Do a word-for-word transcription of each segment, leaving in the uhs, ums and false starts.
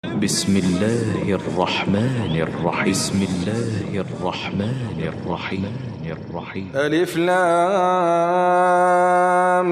بسم الله الرحمن الرحيم بسم الله الرحمن الرحيم الرحيم ألف لام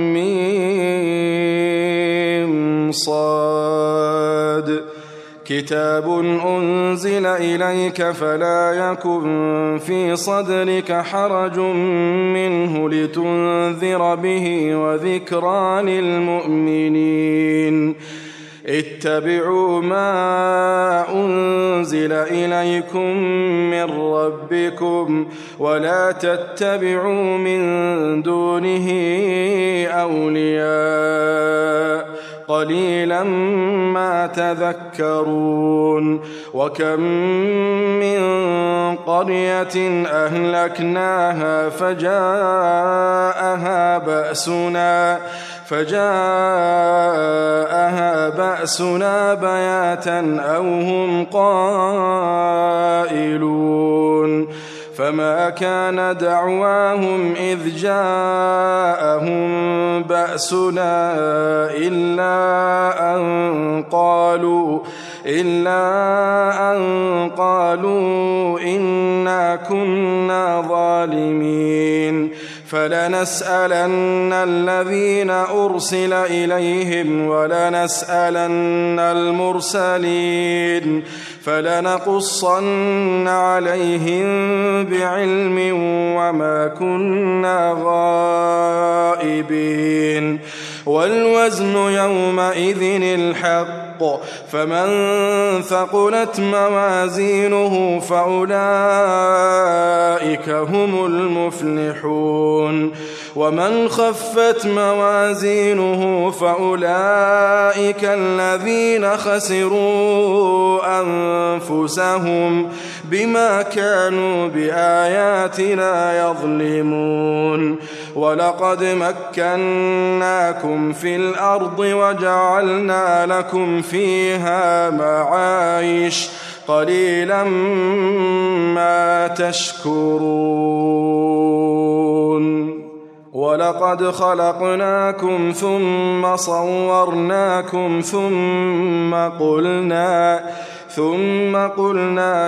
ميم صاد كتاب أنزل إليك فلا يكن في صدرك حرج منه لتنذر به وذكرى للمؤمنين اتبعوا ما أنزل إليكم من ربكم ولا تتبعوا من دونه أولياء قليلا ما تذكرون وكم من قرية أهلكناها فجاءها بأسنا فجاءها بأسنا بياتا أو هم قائلون فما كان دعواهم إذ جاءهم بأسنا إلا أن قالوا إلا أن قالوا إنا كنا ظالمين فلنسألن الذين أرسل إليهم ولنسألن المرسلين فلنقصن عليهم بعلم وما كنا غائبين والوزن يومئذ الحق فمن ثقلت موازينه فأولئك هم المفلحون ومن خفت موازينه فأولئك الذين خسروا أنفسهم بما كانوا بآياتنا يظلمون ولقد مكناكم في الأرض وجعلنا لكم فيها معايش قليلا ما تشكرون ولقد خلقناكم ثم صورناكم ثم قلنا ثم قلنا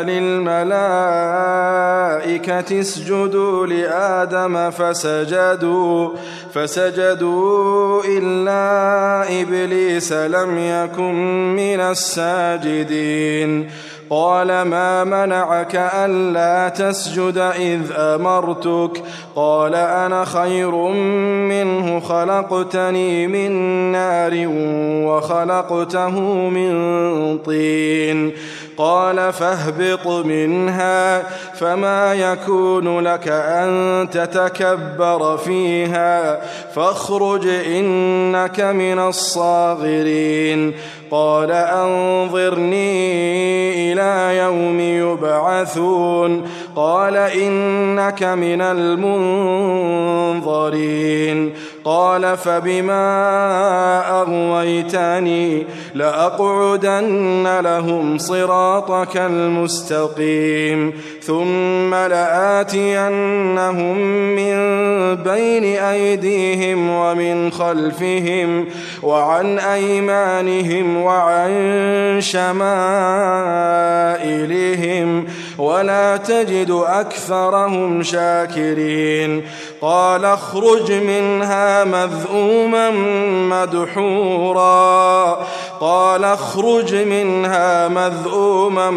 للملائكة اسجدوا لآدم فسجدوا فسجدوا إلا إبليس لم يكن من الساجدين قال ما منعك ألا تسجد إذ أمرتك قال أنا خير منه خلقتني من نار وخلقته من طين قال فاهبط منها فما يكون لك أن تتكبر فيها فاخرج إنك من الصاغرين قال أنظرني إلى يوم يبعثون قال إنك من المنظرين قال فبما أغويتني لأقعدن لهم صراطك المستقيم ثم لآتينهم من بين أيديهم ومن خلفهم وعن أيمانهم وعن شمائلهم ولا تجد أكثرهم شاكرين قال اخرج منها مذءوما مدحورا قال اخرج منها مذءوما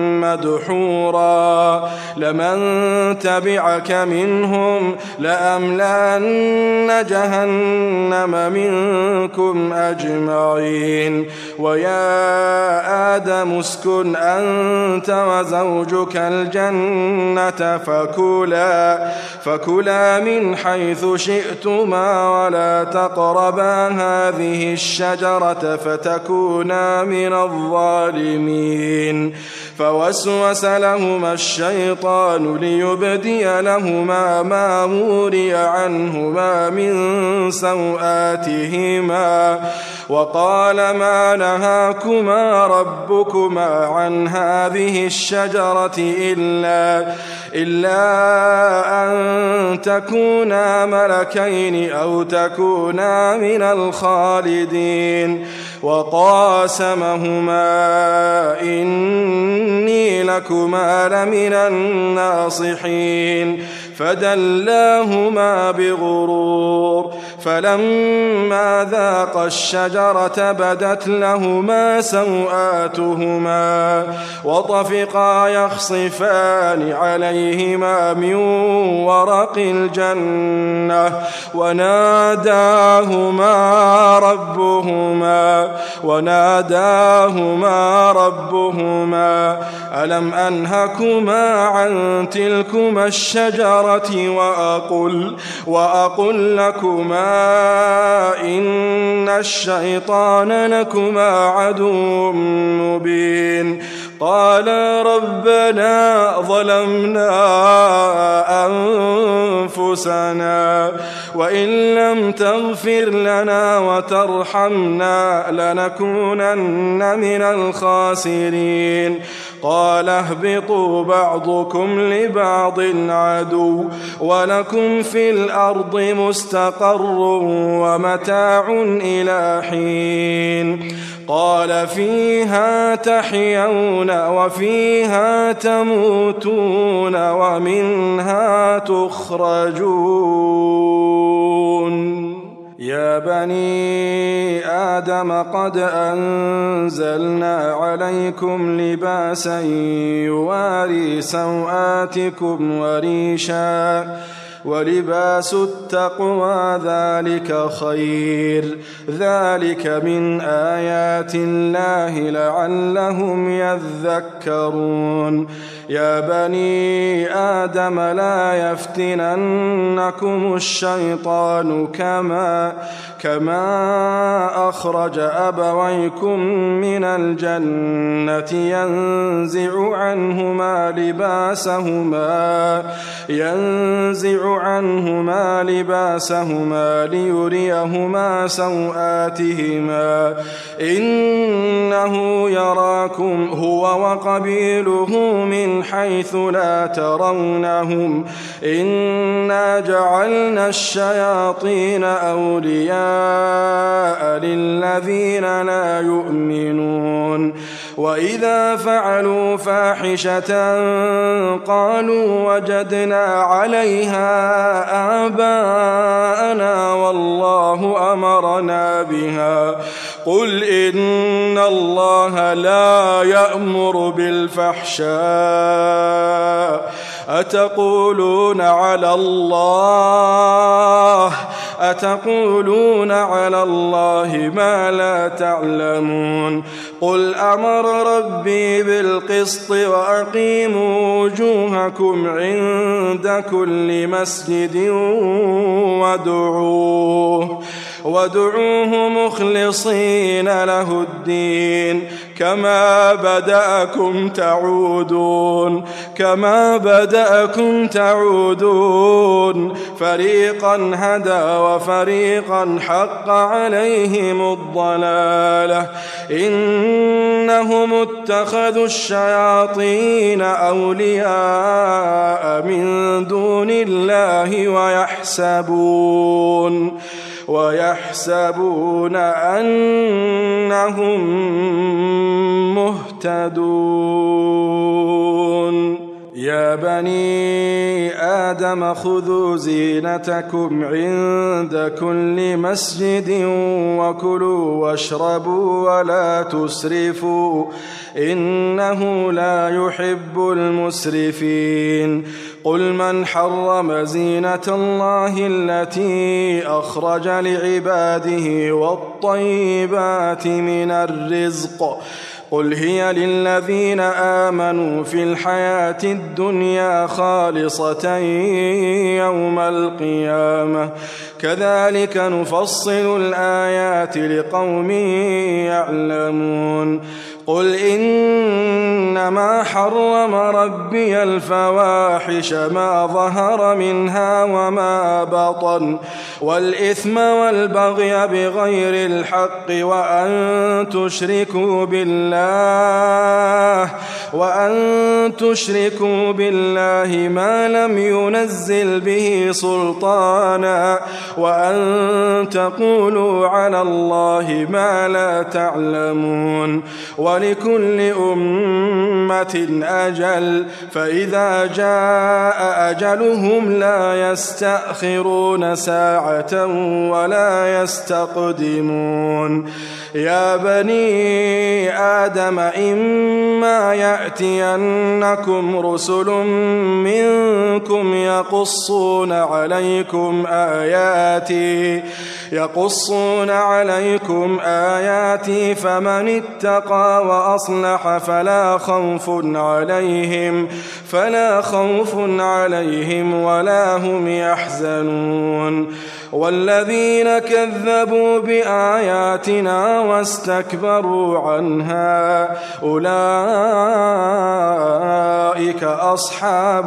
مدحورا لمن تبعك منهم لأملأن جهنم منكم أجمعين ويا آدم اسكن أنت وزوجك الجنة فكلا فكلا من حيث شئتما ولا تقربا هذه الشجرة فتكونا من الظالمين فوسوس لهما الشيطان ليبدي لهما ما وري عنهما من سوآتهما وقال ما نهاكما ربكما عن هذه الشجرة إلا, إلا أن تكونا ملكين أو تكونا من الخالدين وقاسمهما إني لكما لمن الناصحين فدلاهما بغرور فلما ذاقا الشجرة بدت لهما سوآتهما وطفقا يخصفان عليهما من ورق الجنة وناداهما ربهما وناداهما ربهما ألم أنهكما عن تلكما الشجرة وأقل, وأقل لكما إن الشيطان لكما عدو مبين قالا ربنا ظلمنا أنفسنا وإن لم تغفر لنا وترحمنا لنكونن من الخاسرين قال اهبطوا بعضكم لبعض عدو ولكم في الأرض مستقر ومتاع إلى حين قال فيها تحيون وفيها تموتون ومنها تخرجون يا بني آدم قد أنزلنا عليكم لباسا يواري سوآتكم وريشا ولباس التقوى ذلك خير ذلك من آيات الله لعلهم يذكرون يا بني آدم لا يفتننكم الشيطان كما كما أخرج أبويكم من الجنة ينزع عنهما لباسهما ينزع عنهما لباسهما ليريهما سوآتهما إنه يراكم هو وقبيله من حيث لا ترونهم إنا جعلنا الشياطين أولياء للذين لا يؤمنون وإذا فعلوا فاحشة قالوا وجدنا عليها آباءنا والله أمرنا بها قل إن الله لا يأمر بالفحشاء أتقولون على الله أتقولون على الله ما لا تعلمون قل أمر ربي بالقسط وأقيموا وجوهكم عند كل مسجد وادعوه وادعوه مخلصين له الدين كما بدأكم تعودون كما بدأكم تعودون فريقا هدى وفريقا حق عليهم الضلالة إنهم اتخذوا الشياطين أولياء من دون الله ويحسبون ويحسبون أنهم مهتدون يا بني آدم خذوا زينتكم عند كل مسجد وكلوا واشربوا ولا تسرفوا إنه لا يحب المسرفين قل من حرم زينة الله التي أخرج لعباده والطيبات من الرزق قل هي للذين آمنوا في الحياة الدنيا خالصة يوم القيامة كذلك نفصل الآيات لقوم يعلمون قل إنما حرم ربي الفواحش ما ظهر منها وما بطن والإثم والبغي بغير الحق وأن تشركوا بالله وأن تشركوا بالله ما لم ينزل به سلطانا وأن تقولوا على الله ما لا تعلمون ولكل أمة أجل فإذا جاء أجلهم لا يستأخرون ساعة ولا يستقدمون يا بني آدم إما يأتينكم رسل منكم يقصون عليكم آياتي يقصون عليكم آياتي فمن اتقى وأصلح فلا خوف عليهم فلا خوف عليهم ولا هم يحزنون والذين كذبوا بآياتنا واستكبروا عنها أولئك أصحاب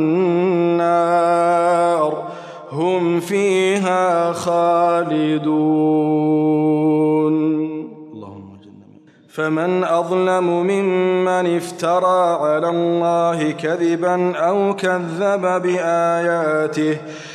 النار هم فيها خالدون. فمن أظلم ممن افترى على الله كذبا أو كذب بآياته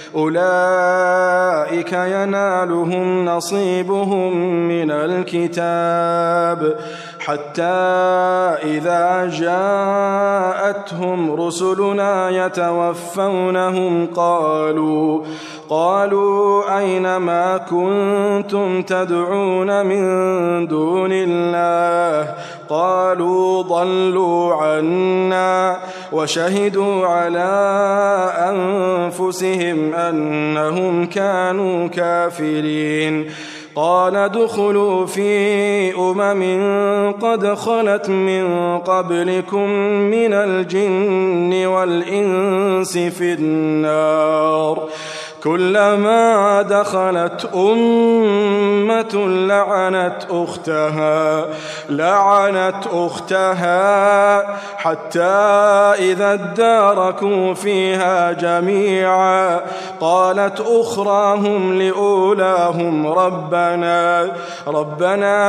أولئك ينالهم نصيبهم من الكتاب حتى إذا جاءتهم رسلنا يتوفونهم قالوا قالوا أين ما كنتم تدعون من دون الله قالوا ضلوا عنا وشهدوا على أنفسهم أنهم كانوا كافرين قال ادخلوا في أمم قد خلت من قبلكم من الجن والإنس في النار كلما دخلت أمة لعنت أختها لعنت أختها حتى إذا اداركوا فيها جميعا قالت أخراهم لأولاهم ربنا ربنا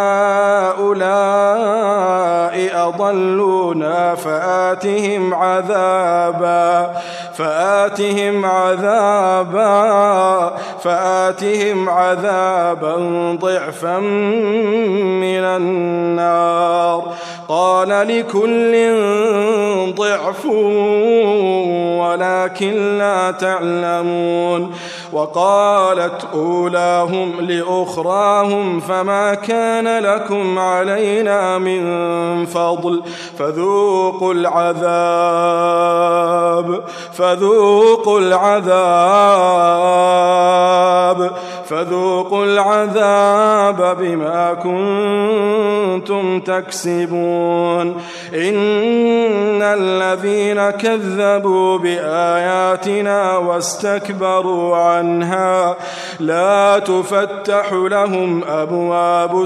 هؤلاء أضلونا فآتهم عذابا فآتهم عذابا فآتهم عذابا ضعفا من النار قال لكل ضعف ولكن لا تعلمون وقالت أولاهم لأخراهم فما كان لكم علينا من فضل فذوقوا العذاب فذوقوا العذاب فذوقوا العذاب بما كنتم تكسبون إن الذين كذبوا بآياتنا واستكبروا عنها لا تفتح لهم أبواب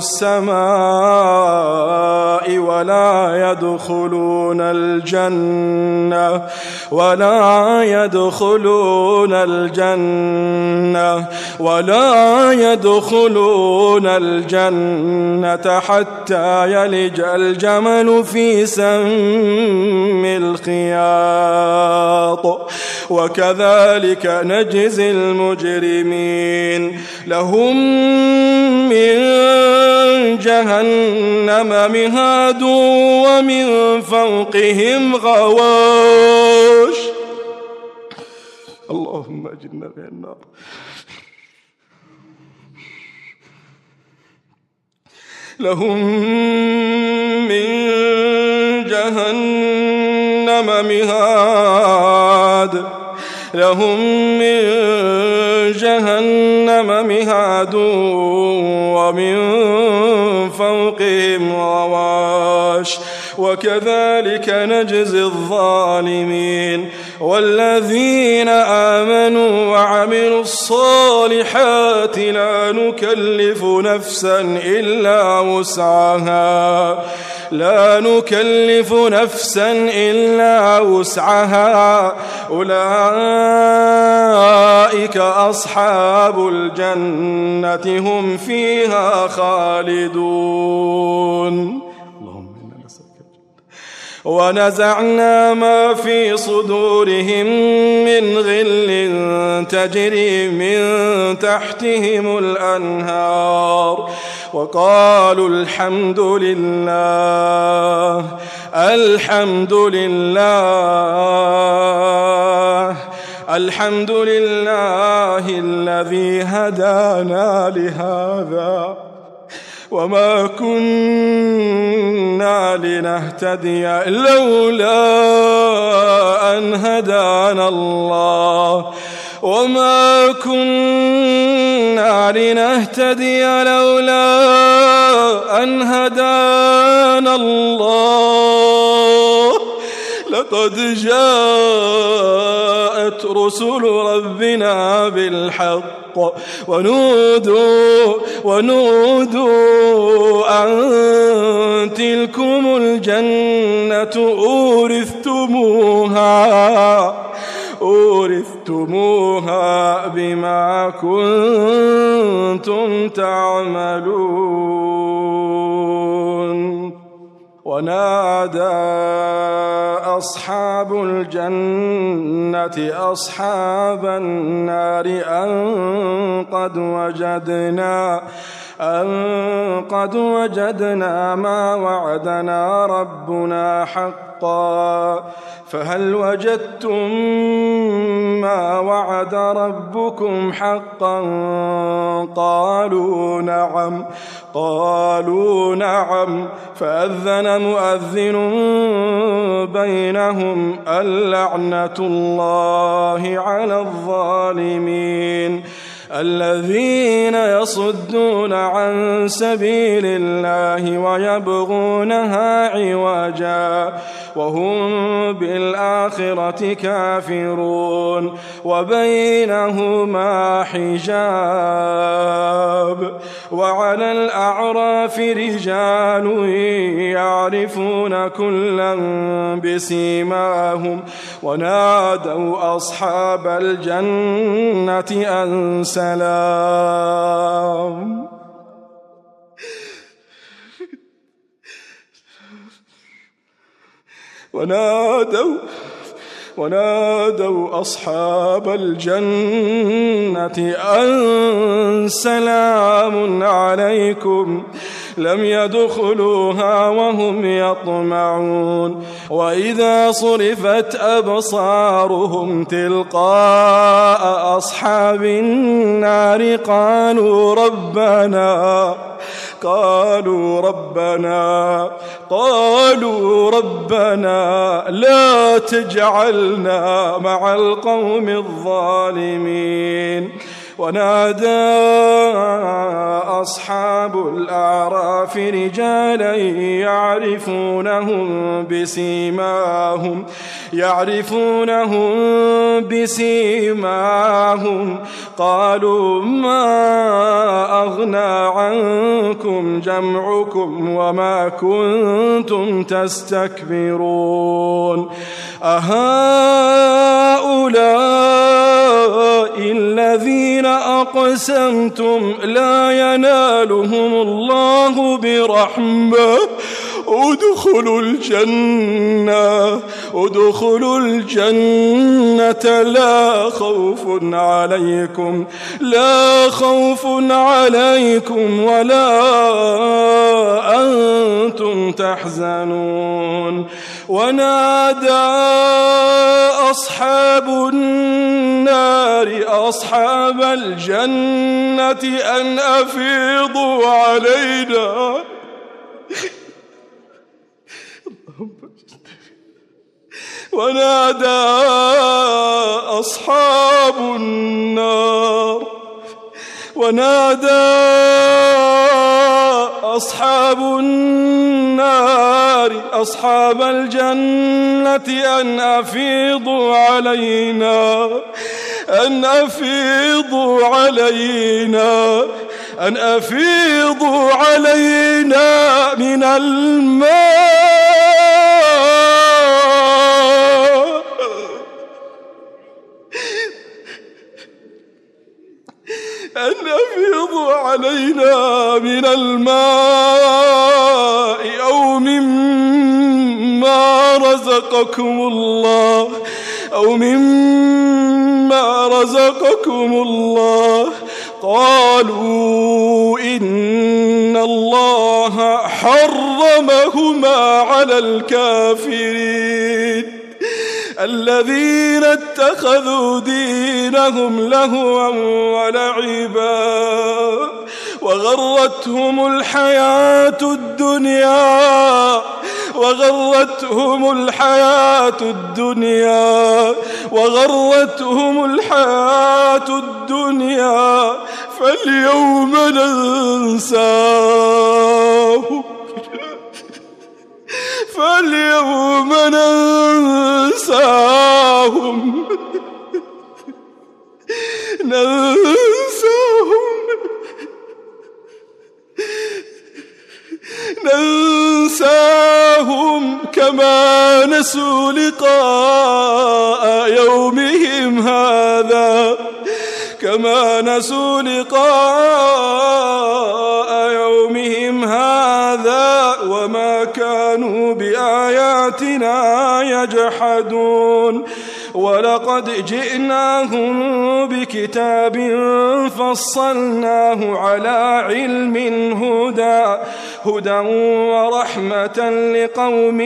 السماء ولا يدخلون الجنة ولا يدخلون الجنة ولا يدخلون الجنة حتى يلج الجمل في سم الخياط وكذلك نجزي المجرمين لهم من جهنم مهاد ومن فوقهم غواش اللهم أجرنا من النار لهم من جهنم مهاد لهم من جهنم مهاد ومن فوقهم غواش معاش وكذلك نجزي الظالمين. والذين آمنوا وعملوا الصالحات لا نكلف نفسا إلا وسعها لا نكلف نفسا إلا وسعها أولئك أصحاب الجنة هم فيها خالدون. ونزعنا ما في صدورهم من غل تجري من تحتهم الأنهار وقالوا الحمد لله الحمد لله الحمد لله الذي هدانا لهذا وما كنا لنهتدي لولا أن هدانا الله وما كنا لنهتدي لولا أن هدانا الله لقد جاءت رسل ربنا بالحق ونودوا ونودوا أن تلكم الجنة أورثتموها أورثتموها بما كنتم تعملون. ونادى أصحاب الجنة أصحاب النار أن قد وجدنا أن قد وجدنا ما وعدنا ربنا حقا فهل وجدتم ما وعد ربكم حقا قالوا نعم قالوا نعم فأذن مؤذن بينهم اللعنة الله على الظالمين الذين يصدون عن سبيل الله ويبغونها عوجا وهم بالآخرة كافرون وبينهما حجاب. وعلى الأعراف رجال يعرفون كلا بسيماهم ونادوا أصحاب الجنة أن سلام ونادوا ونادوا أصحاب الجنة أن سلام عليكم لم يدخلوها وهم يطمعون. وإذا صرفت أبصارهم تلقاء أصحاب النار قالوا ربنا قالوا ربنا قالوا ربنا لا تجعلنا مع القوم الظالمين. ونادى أصحاب الأعراف رجالا يعرفونهم بسيماهم يعرفونهم بسيماهم قالوا ما أغنى عنكم جمعكم وما كنتم تستكبرون أهؤلاء الذين أقسمتم لا ينالهم الله برحمة ادخلوا الجنة ادخلوا الجنة لا خوف عليكم لا خوف عليكم ولا أنتم تحزنون. ونادى أصحاب النار أصحاب الجنة أن أفيضوا علينا ونادى أصحاب النار ونادى أصحاب النار أصحاب الجنة أن أفيضوا علينا أن أفيضوا علينا أن أفيضوا علينا من الماء أن أفيضوا علينا من الماء أو مما رزقكم الله أو مما رزقكم الله قالوا إن الله حرمهما على الكافرين الذين اتخذوا دينهم لهوا ولعبا وغرتهم الحياة الدنيا وغرتهم الحياة الدنيا وغرتهم الحياة الدنيا فاليوم ننساهم فاليوم ننساهم ننساهم ننساهم كما نسوا لقاء يومهم هذا كما نسوا لقاء يومهم هذا وما كانوا بآياتنا يجحدون ولقد جئناهم بكتاب فصلناه على علم هدى هدى ورحمة لقوم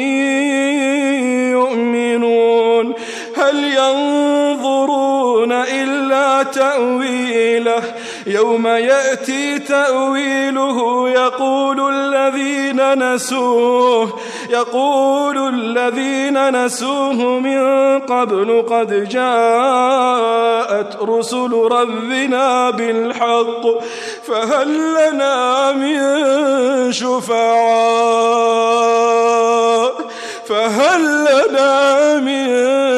يؤمنون هل ينظرون إلا تأويله يوم يأتي تأويله يقول الذين نسوه يقول الذين نسوه من قبل قد جاءت رسل ربنا بالحق فهل لنا من شفعاء فهل لنا من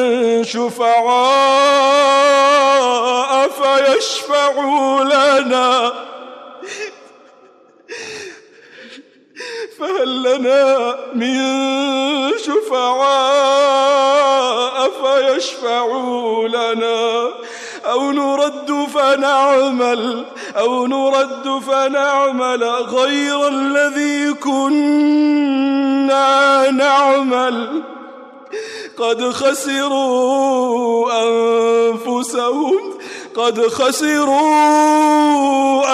شفعاء فيشفعوا لنا فهل لنا من شفعاء فيشفعوا لنا أو نرد فنعمل أو نرد فنعمل غير الذي كنا نعمل قد خسروا أنفسهم قد خسروا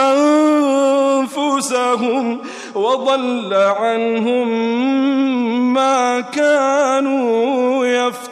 أنفسهم وضل عنهم ما كانوا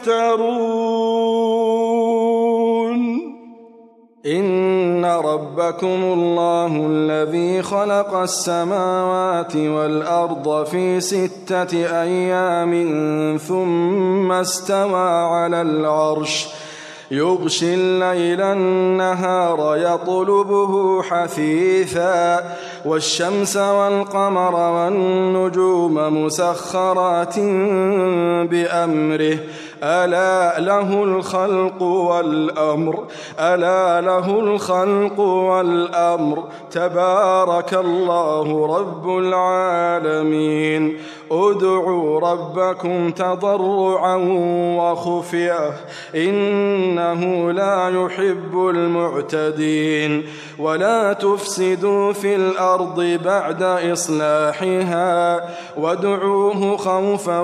يفترون إن ربكم الله الذي خلق السماوات والأرض في ستة أيام ثم استوى على العرش يغشي الليل النهار يطلبه حثيثا والشمس والقمر والنجوم مسخرات بأمره ألا له الخلق والأمر ألا له الخلق والأمر تبارك الله رب العالمين ادعوا ربكم تضرعا وخفية إنه لا يحب المعتدين ولا تفسدوا في الأرض بعد إصلاحها وادعوه خوفا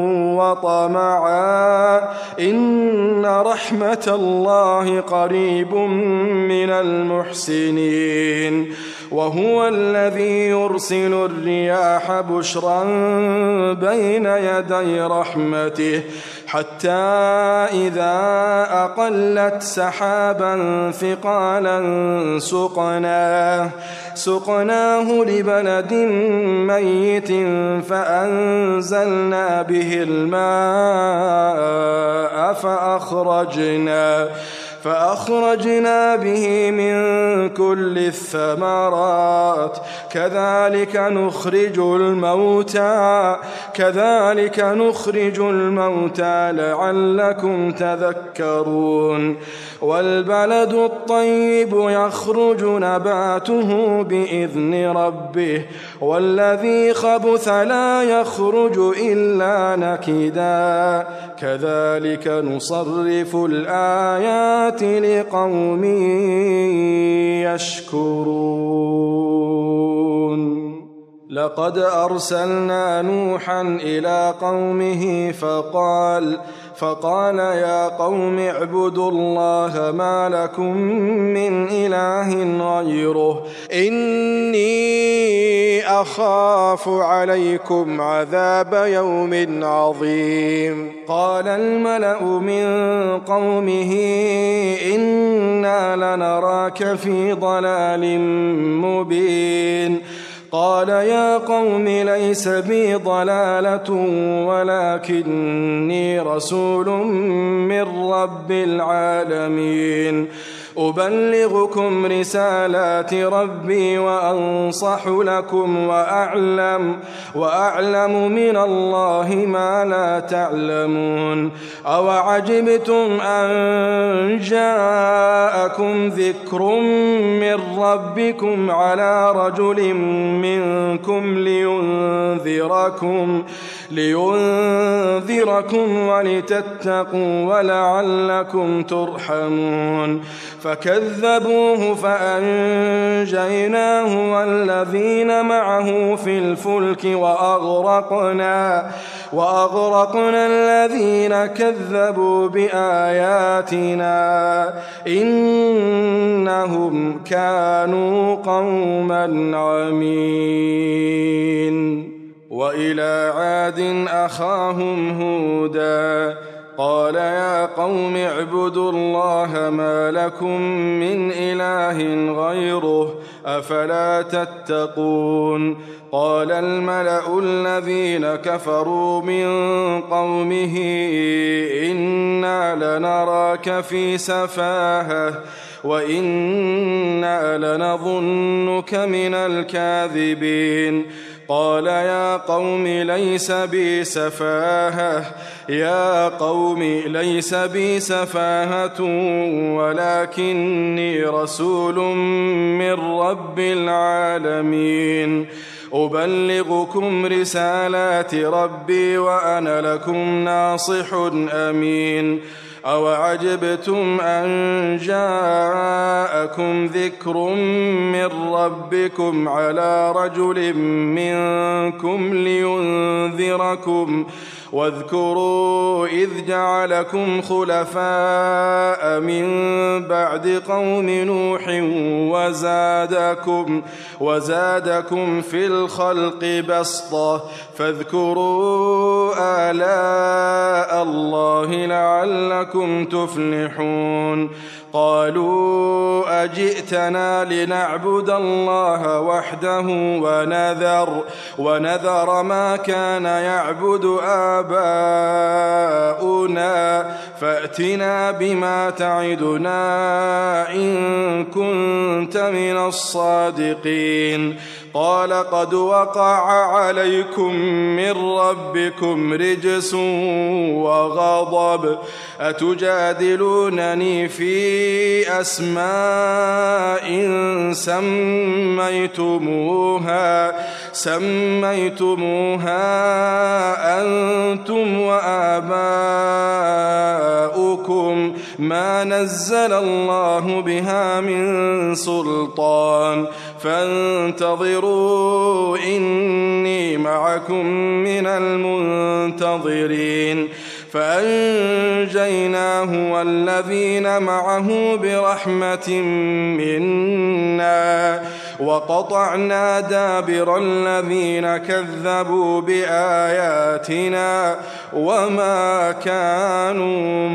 وطمعا إن رحمة الله قريب من المحسنين وهو الذي يرسل الرياح بشرا بين يدي رحمته حتى إذا أقلت سحابا ثقالا سقناه سقناه لبلد ميت فأنزلنا به الماء فأخرجنا فأخرجنا به من كل الثمرات كذلك نخرج الموتى كذلك نخرج الموتى لعلكم تذكرون والبلد الطيب يخرج نباته بإذن ربه والذي خبث لا يخرج إلا نكدا كذلك نصرف الآيات لقوم يشكرون لقد أرسلنا نوحا إلى قومه فقال فقال يا قوم اعبدوا الله ما لكم من إله غيره إني أخاف عليكم عذاب يوم عظيم قال الملأ من قومه إنا لنراك في ضلال مبين قال يا قوم ليس بي ضلالة ولكني رسول من رب العالمين أبلغكم رسالات ربي وأنصح لكم وأعلم, وأعلم من الله ما لا تعلمون أوعجبتم أن جاءكم ذكر من ربكم على رجل منكم لينذركم, لينذركم ولتتقوا ولعلكم ترحمون فكذبوه فأنجيناه والذين معه في الفلك وأغرقنا, وأغرقنا الذين كذبوا بآياتنا إنهم كانوا قوما عمين وإلى عاد أخاهم هودا قال يا قوم اعبدوا الله ما لكم من إله غيره أفلا تتقون قال الملأ الذين كفروا من قومه إنا لنراك في سفاهة وإنا لنظنك من الكاذبين قال يا قوم ليس بي سفاهة يا قوم ليس بي سفاهة ولكني رسول من رب العالمين أبلغكم رسالات ربي وأنا لكم ناصح أمين أوعجبتم أن جاءكم ذكر من ربكم على رجل منكم لينذركم واذكروا إذ جعلكم خلفاء من بعد قوم نوح وزادكم, وزادكم في الخلق بسطة فاذكروا آلاء الله لعلكم تفلحون قالوا أجئتنا لنعبد الله وحده ونذر, ونذر ما كان يعبد آباؤنا فأتنا بما تعدنا إن كنت من الصادقين قال قد وقع عليكم من ربكم رجس وغضب أتجادلونني في أسماء سميتموها سميتموها أنتم وآباؤكم ما نزل الله بها من سلطان فانتظروا إني معكم من المنتظرين فأنجيناه والذين معه برحمة منا وقطعنا دابر الذين كذبوا بآياتنا وما كانوا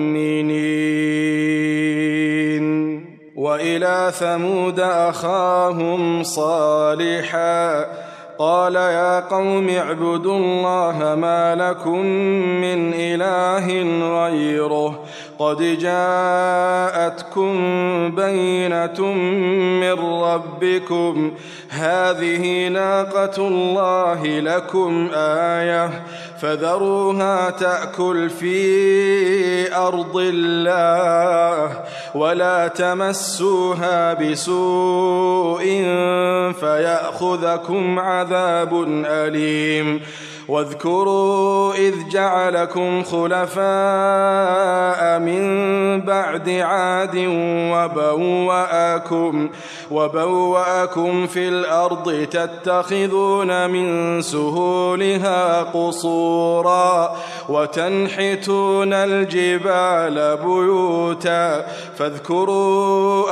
مؤمنين وإلى ثمود أخاهم صالحا قال يا قوم اعبدوا الله ما لكم من إله غيره قد جاءتكم بينة من ربكم هذه ناقة الله لكم آية فذروها تأكل في أرض الله ولا تمسوها بسوء فيأخذكم عذاب أليم واذكروا إذ جعلكم خلفاء من بعد عاد وبوأكم, وبوأكم في الأرض تتخذون من سهولها قصورا وتنحتون الجبال بيوتا فاذكروا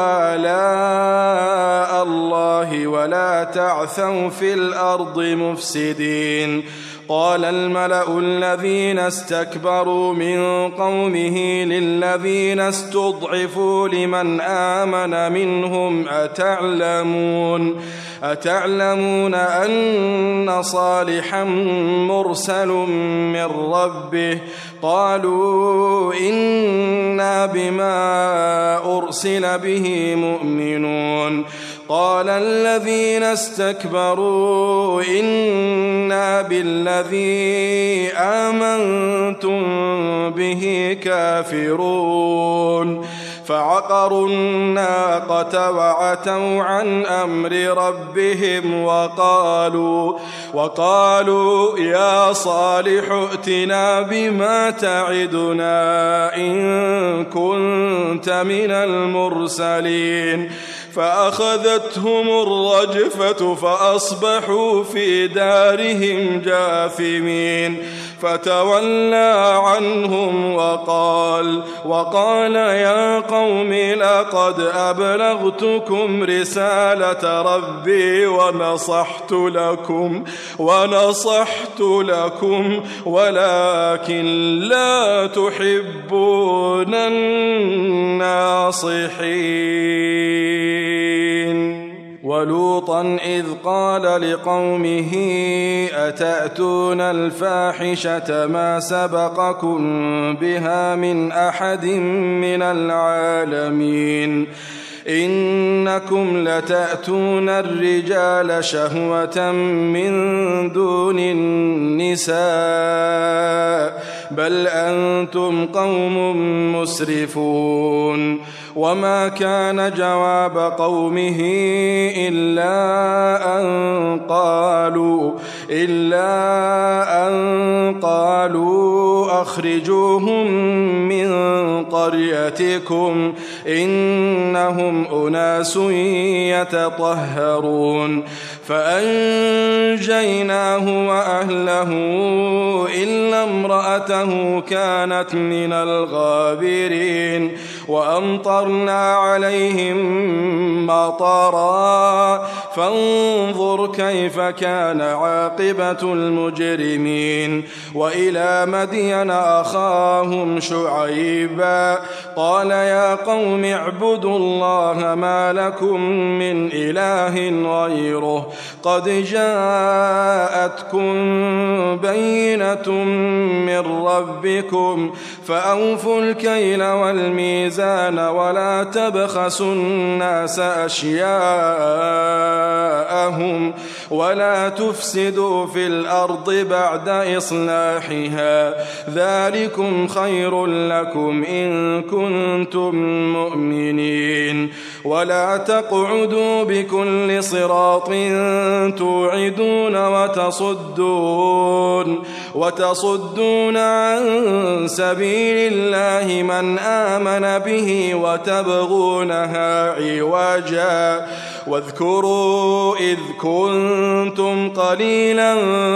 آلاء الله ولا تعثوا في الأرض مفسدين. قال الملأ الذين استكبروا من قومه للذين استضعفوا لمن آمن منهم أتعلمون أتعلمون أن صالحا مرسل من ربه قالوا إنا بما أرسل به مؤمنون. قال الذين استكبروا إنا بالذي آمنتم به كافرون فعقروا الناقة وعتوا عن أمر ربهم وقالوا, وقالوا يا صالح ائتنا بما تعدنا إن كنت من المرسلين فأخذتهم الرجفة فأصبحوا في دارهم جاثمين فتولى عنهم وقال, وقال يا قوم لقد أبلغتكم رسالة ربي ونصحت لكم, ونصحت لكم ولكن لا تحبون الناصحين. ولوطا إذ قال لقومه أتأتون الفاحشة ما سبقكم بها من أحد من العالمين إنكم لتأتون الرجال شهوة من دون النساء بل أنتم قوم مسرفون. وما كان جواب قومه إلا أن قالوا إلا أن قالوا أخرجوهم من قريتكم إنهم أناس يتطهرون. فأنجيناه وأهله إلا امرأته كانت من الغابرين وأمطرنا عليهم مطرا فانظر كيف كان عاقبة المجرمين. وإلى مدين أخاهم شعيبا قال يا قوم اعبدوا الله ما لكم من إله غيره قد جاءتكم بينة من ربكم فأوفوا الكيل والميزان ولا تبخسوا الناس أشياءهم ولا تفسدوا في الأرض بعد إصلاحها ذلكم خير لكم إن كنتم مؤمنين. ولا تقعدوا بكل صراط توعدون وتصدون وتصدون عن سبيل الله من آمن به وتبغونها عوجا واذكروا إذ كنتم قليلا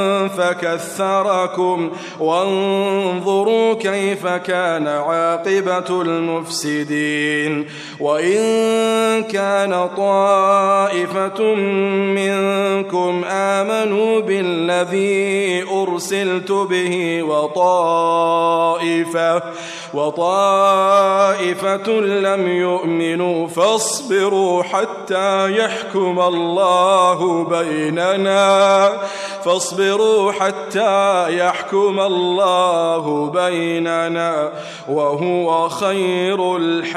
فكثركم وانظروا كيف كان عاقبة المفسدين. وإن كان طائفة منكم آمنوا بالذي أرسلت به وطائفة طائفة وطائفة لم يؤمنوا فاصبروا حتى يحكم الله بيننا فاصبروا حتى يحكم الله بيننا وهو خير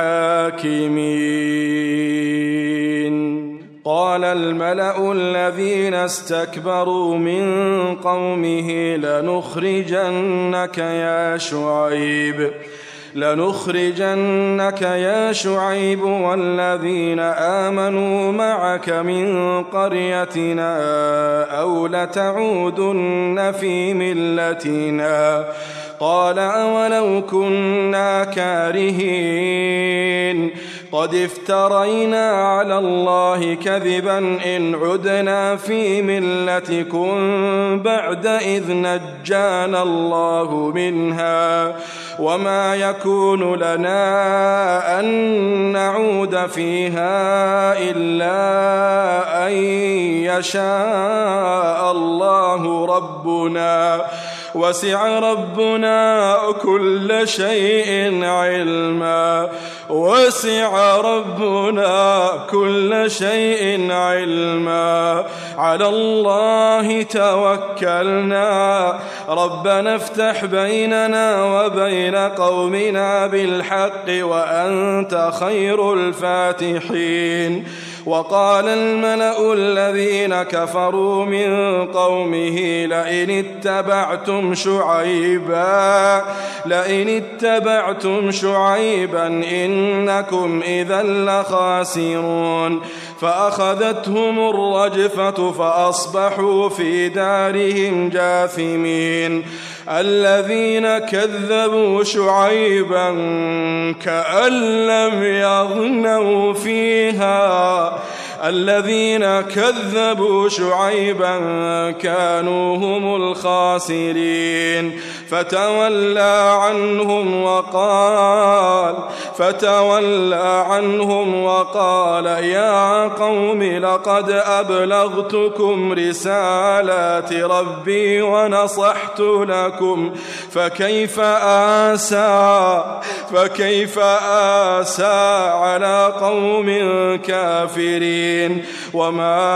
الحاكمين. قال الملأ الذين استكبروا من قومه لنخرجنك يا شعيب لنخرجنك يا شعيب والذين آمنوا معك من قريتنا أو لتعودن في ملتنا. قال أولو كنا كارهين قد افترينا على الله كذبا إن عدنا في ملتكم بعد إذ نجانا الله منها وما يكون لنا أن نعود فيها إلا أن يشاء الله ربنا وسع ربنا كل شيء علما وسع ربنا كل شيء علما على الله توكلنا ربنا افتح بيننا وبين قومنا بالحق وأنت خير الفاتحين. وقال الملأ الذين كفروا من قومه لئن اتبعتم شعيبا لئن اتبعتم شعيبا إنكم إذا لخاسرون. فأخذتهم الرجفة فأصبحوا في دارهم جاثمين. الذين كذبوا شعيبا كأن لم يغنوا فيها الذين كذبوا شعيبا كانوا هم الخاسرين. فتولى عنهم وقال فتولى عنهم وقال يا قوم لقد أبلغتكم رسالات ربي ونصحت لكم فكيف آسى فكيف آسى على قوم كافرين. وما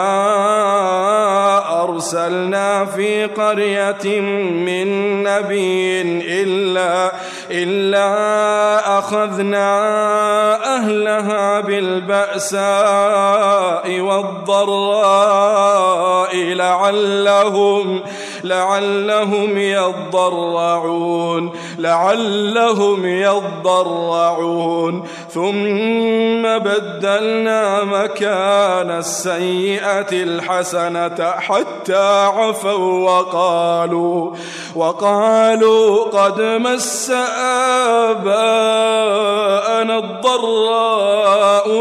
أرسلنا في قرية من نبي إلا إلا أخذنا أهلها بالبأساء والضراء لعلهم لعلهم يضرعون لعلهم يضرعون ثم بدلنا مكان السيئة الحسنة حتى عفوا وقالوا وقالوا قد مس آباءنا الضراء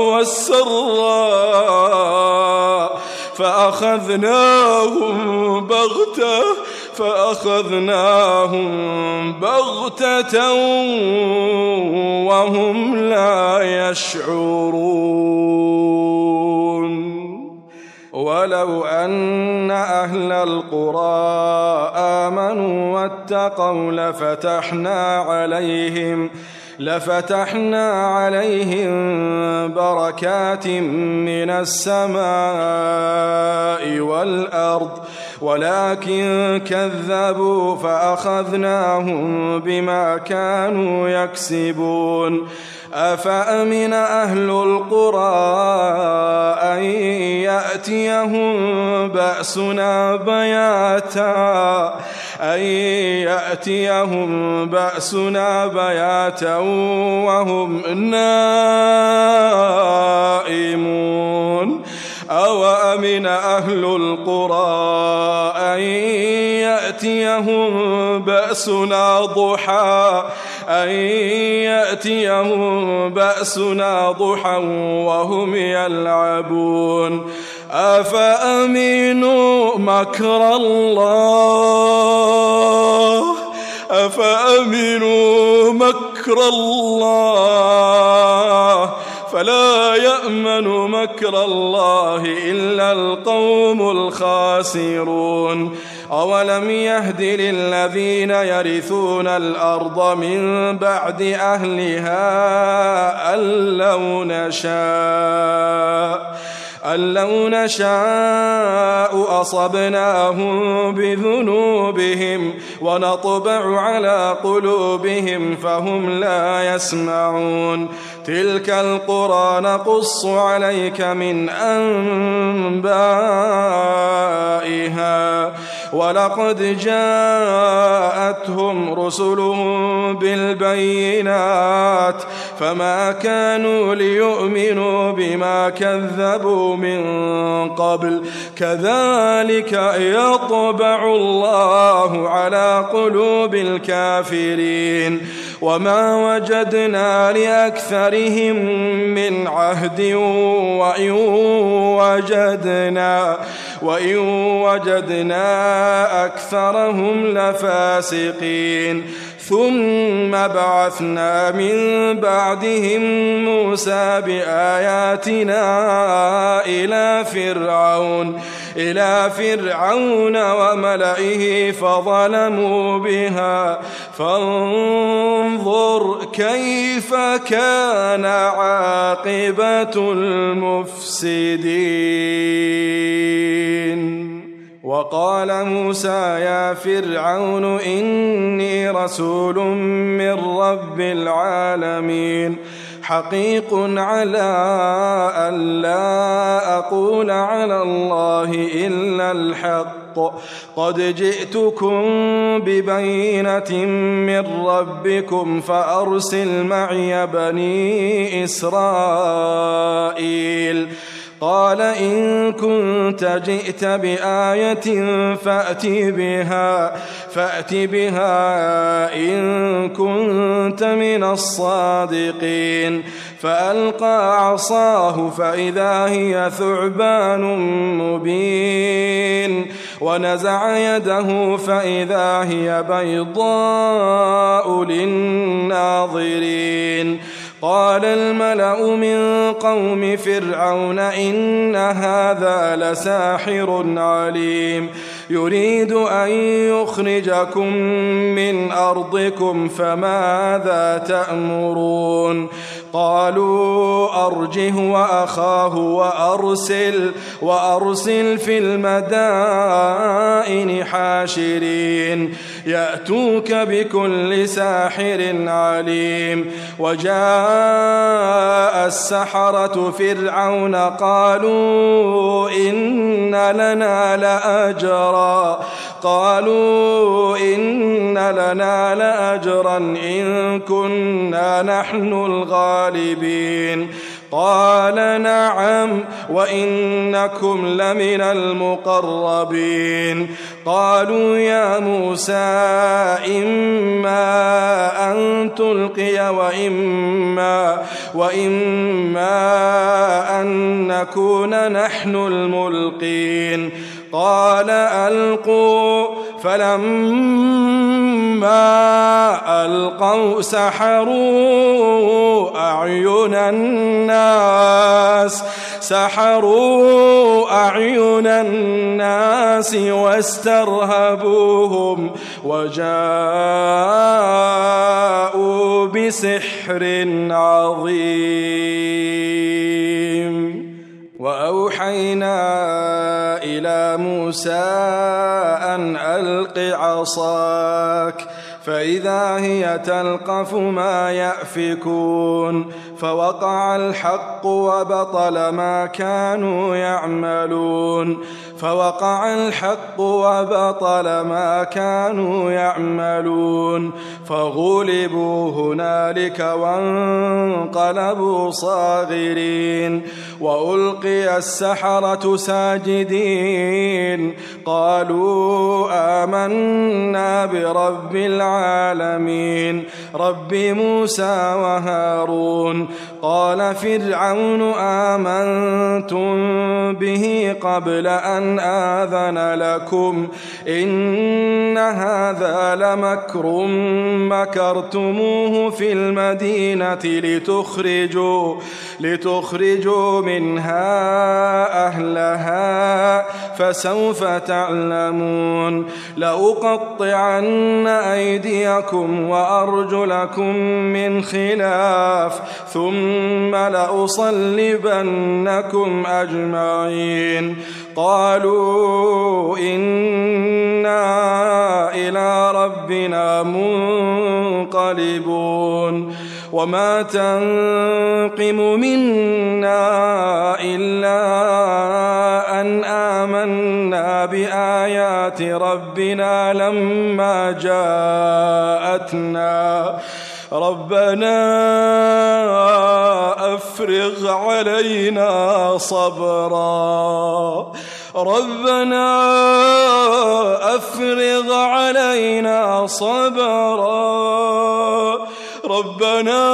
والسراء فأخذناهم بغتة فأخذناهم بغتة وهم لا يشعرون. ولو أن أهل القرى آمنوا واتقوا لفتحنا عليهم لفتحنا عليهم بركات من السماء والأرض ولكن كذبوا فأخذناهم بما كانوا يكسبون. أفأمن أهل القرى أن يأتيهم بأسنا بياتا أن يأتيهم بأسنا بياتا وهم نائمون. أوأمن أهل القرى أن يأتيهم بأسنا ضحى أن يأتيهم بأسنا ضحى وهم يلعبون. أفأمنوا مكر الله أفأمنوا مكر الله فلا يأمن مكر الله إلا القوم الخاسرون. أولم يهد للذين يرثون الأرض من بعد أهلها أن لو نشاء أن لو نشاء أصبناهم بذنوبهم ونطبع على قلوبهم فهم لا يسمعون تلك القرى نقص عليك من أنبائها ولقد جاءتهم رسلهم بالبينات فما كانوا ليؤمنوا بما كذبوا من قبل كذلك يطبع الله على قلوب الكافرين وما وجدنا لأكثرهم من عهد وإن وجدنا وإن وجدنا أكثرهم لفاسقين ثم بعثنا من بعدهم موسى بآياتنا إلى فرعون إلى فرعون وملئه فظلموا بها فانظر كيف كان عاقبة المفسدين. وقال موسى يا فرعون إني رسول من رب العالمين حقيق على أن لا أقول على الله إلا الحق قد جئتكم ببينة من ربكم فأرسل معي بني إسرائيل. قال إن كنت جئت بآية فأت بها فأت بها إن كنت من الصادقين. فألقى عصاه فإذا هي ثعبان مبين ونزع يده فإذا هي بيضاء للناظرين. قال الملأ من قوم فرعون إن هذا لساحر عليم يريد أن يخرجكم من أرضكم فماذا تأمرون. قالوا أرجه وأخاه وأرسل, وأرسل في المدائن حاشرين يأتوك بكل ساحر عليم. وجاء السحرة فرعون قالوا إن لنا لأجرا قالوا إن لنا لأجرا إن كنا نحن الغالبين. قال نعم وإنكم لمن المقربين. قالوا يا موسى إما أن تلقي وإما, وإما أن نكون نحن الملقين. قال ألقوا فلما ألقوا سحروا أعين الناس سحروا أعين الناس واسترهبوهم وجاءوا بسحر عظيم. وأوحينا إلى موسى أن ألق عصاك فإذا هي تلقف ما يأفكون. فوقع الحق وبطل ما كانوا يعملون فوقع الحق وبطل ما كانوا يعملون فغلبوا هنالك وانقلبوا صاغرين. وألقي السحرة ساجدين قالوا آمنا برب العالمين رب موسى وهارون. قال فرعون آمنتم به قبل أن أن آذن لكم إن هذا لمكر مكرتموه في المدينة لتخرجوا, لتخرجوا منها أهلها فسوف تعلمون لأقطعن أيديكم وأرجلكم من خلاف ثم لأصلبنكم أجمعين قالوا إنا إلى ربنا منقلبون وما تنقم منا إلا أن آمنا بآيات ربنا لما جاءتنا ربنا أفرغ علينا صبرا ربنا أفرغ علينا صبرا ربنا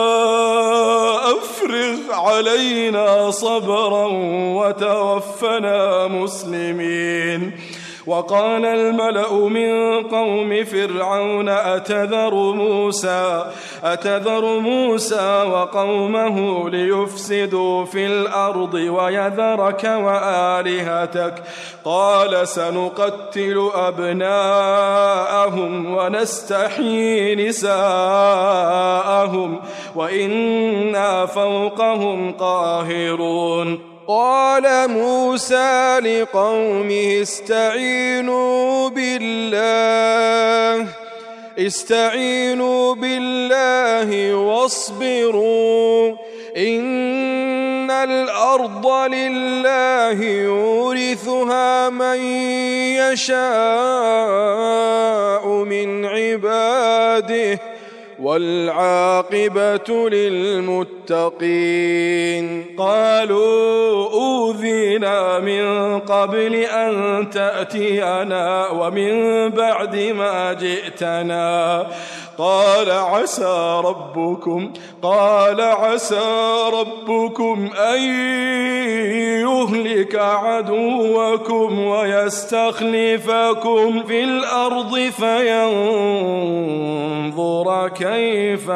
أفرغ علينا صبرا وتوفنا مسلمين وقال الملأ من قوم فرعون أتذر موسى أتذر موسى وقومه ليفسدوا في الأرض ويذرك وآلهتك قال سنقتل أبناءهم ونستحيي نساءهم وإنا فوقهم قاهرون قال موسى لقومه استعينوا بالله استعينوا بالله واصبروا إن الأرض لله يورثها من يشاء من عباده والعاقبة للمتقين قالوا أوذينا من قبل أن تأتينا ومن بعد ما جئتنا قال عسى ربكم قال عسى ربكم أن يهلك عدوكم ويستخلفكم في الأرض فينظر كيف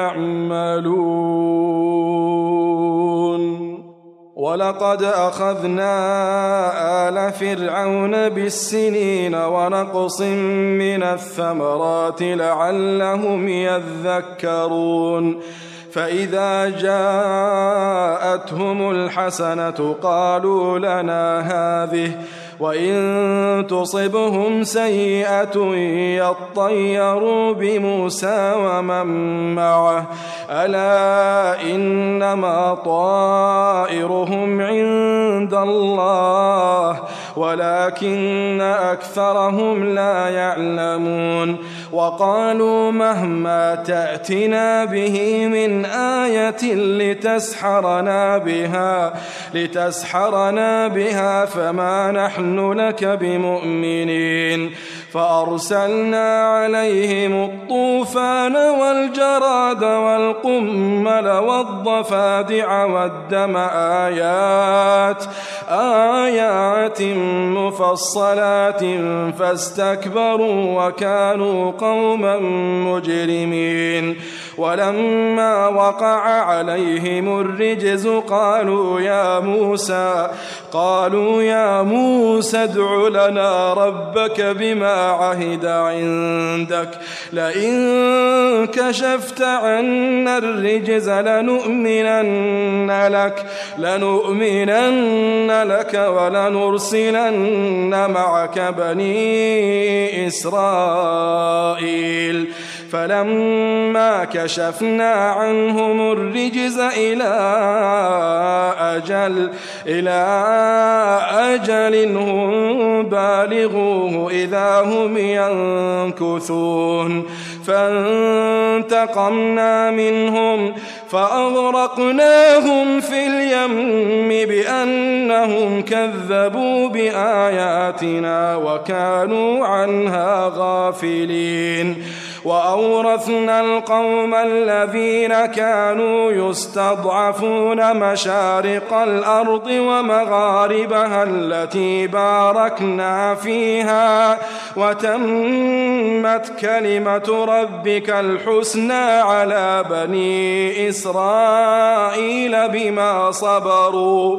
تعملون ولقد أخذنا آل فرعون بالسنين ونقص من الثمرات لعلهم يذكرون فإذا جاءتهم الحسنة قالوا لنا هذه وإن تصبهم سيئة يطيروا بموسى ومن معه ألا إنما طائرهم عند الله ولكن أكثرهم لا يعلمون وقالوا مهما تأتنا به من آية لتسحرنا بها لتسحرنا بها فما نحن لك بمؤمنين فأرسلنا عليهم الطوفان والجراد والقمل والضفادع والدم آيات آيات مفصلات فاستكبروا وكانوا قوما مجرمين ولما وقع عليهم الرجز قالوا يا موسى قالوا يا موسى ادع لنا ربك بما عهد عندك لئن كشفت عنا الرجز لنؤمنن لك لنؤمنن لك ولنرسلن معك بني إسرائيل فلما كشفنا عنهم الرجز إلى أجل إلى أجل هم بالغوه إذا هم ينكثون فانتقمنا منهم فأغرقناهم في اليم بأنهم كذبوا بآياتنا وكانوا عنها غافلين وأورثنا القوم الذين كانوا يستضعفون مشارق الأرض ومغاربها التي باركنا فيها وتمت كلمة ربك الحسنى على بني إسرائيل بما صبروا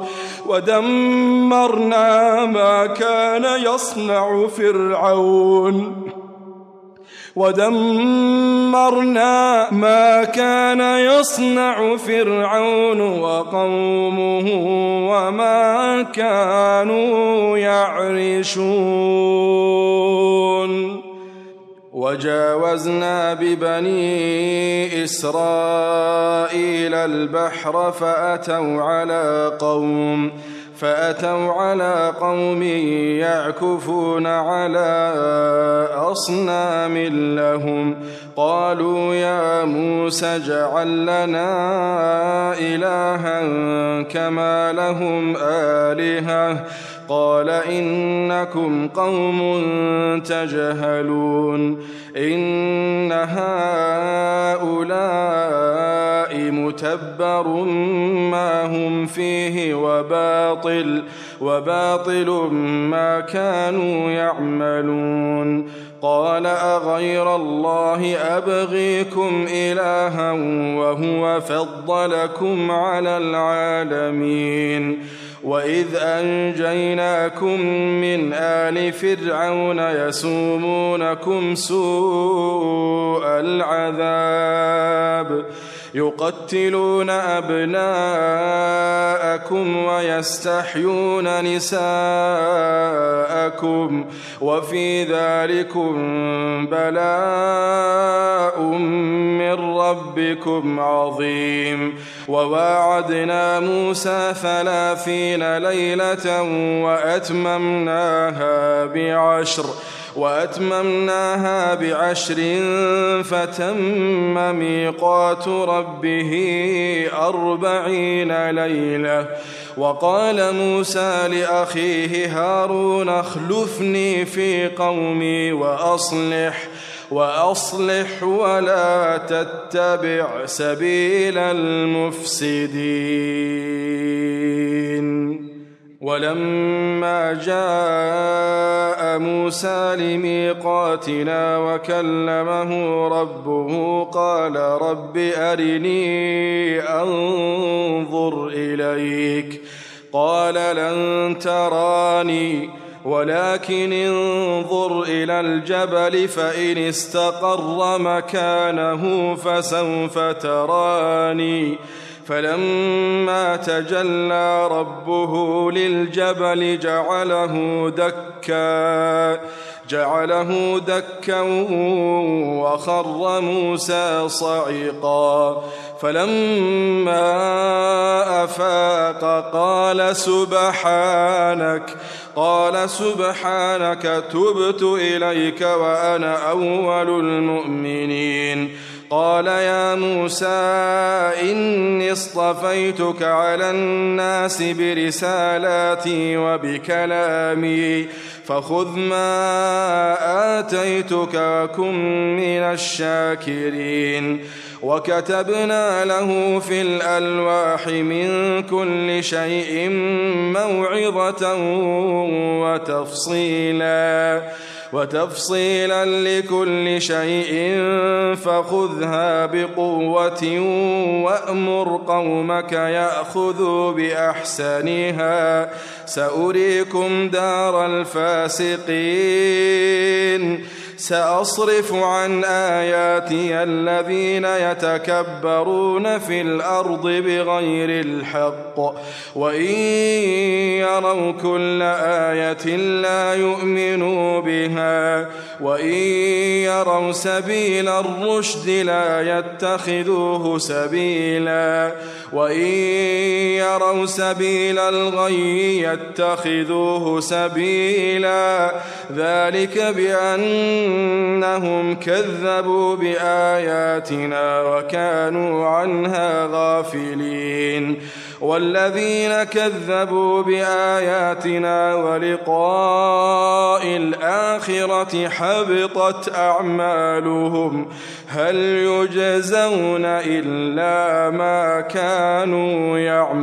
ودمرنا ما كان يصنع فرعون ودمرنا ما كان يصنع فرعون وقومه وما كانوا يعرشون وجاوزنا ببني إسرائيل البحر فأتوا على قوم فأتوا على قوم يعكفون على أصنام لهم قالوا يا موسى اجعل لنا إلها كما لهم آلهة قال إنكم قوم تجهلون إن هؤلاء متبر ما هم فيه وباطل وباطل ما كانوا يعملون قال أغير الله أبغيكم إلها وهو فضلكم على العالمين وإذ أنجيناكم من آل فرعون يسومونكم سوء العذاب يقتلون أبناءكم ويستحيون نساءكم وفي ذلكم بلاء من ربكم عظيم وواعدنا موسى ثلاثين ليلة وأتممناها بعشر وأتممناها بعشر فتم ميقات ربه أربعين ليلة وقال موسى لأخيه هارون اخلفني في قومي وأصلح وأصلح ولا تتبع سبيل المفسدين ولما جاء موسى لميقاتنا وكلمه ربه قال رب أرني أنظر إليك قال لن تراني ولكن انظر إلى الجبل فإن استقر مكانه فسوف تراني فلما تجلى ربه للجبل جعله دكا جعله دكا وخر موسى صعقا فلما أفاق قال سبحانك قال سبحانك تبت إليك وأنا أول المؤمنين قال يا موسى إني اصطفيتك على الناس برسالاتي وبكلامي فخذ ما آتيتك وكن من الشاكرين وكتبنا له في الألواح من كل شيء موعظة وتفصيلا وتفصيلا لكل شيء فخذها بقوة وأمر قومك يأخذوا بأحسنها سأريكم دار الفاسقين سأصرف عن آياتي الذين يتكبرون في الأرض بغير الحق وإن يروا كل آية لا يؤمنوا بها وإن يروا سبيل الرشد لا يتخذوه سبيلا وإن يروا سبيل الغي يتخذوه سبيلا ذلك بأنهم كذبوا بآياتنا وكانوا عنها غافلين والذين كذبوا بآياتنا ولقاء الآخرة حبطت أعمالهم هل يجزون إلا ما كانوا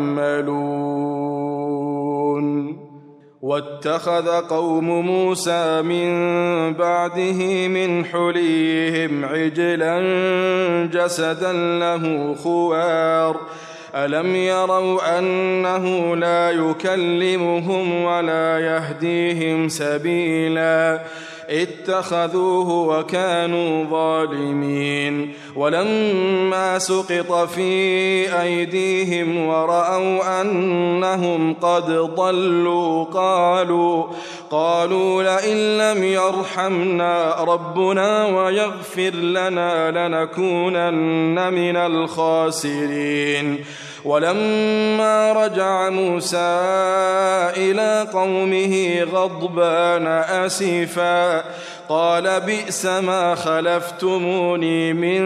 يعملون. واتخذ قوم موسى من بعده من حليهم عجلا جسدا له خوار ألم يروا أنه لا يكلمهم ولا يهديهم سبيلا اتخذوه وكانوا ظالمين. ولما سقط في أيديهم ورأوا أنهم قد ضلوا قالوا قالوا لئن لم يرحمنا ربنا ويغفر لنا لنكونن من الخاسرين. ولما رجع موسى إلى قومه غضبان أسفا قال بئس ما خلفتموني من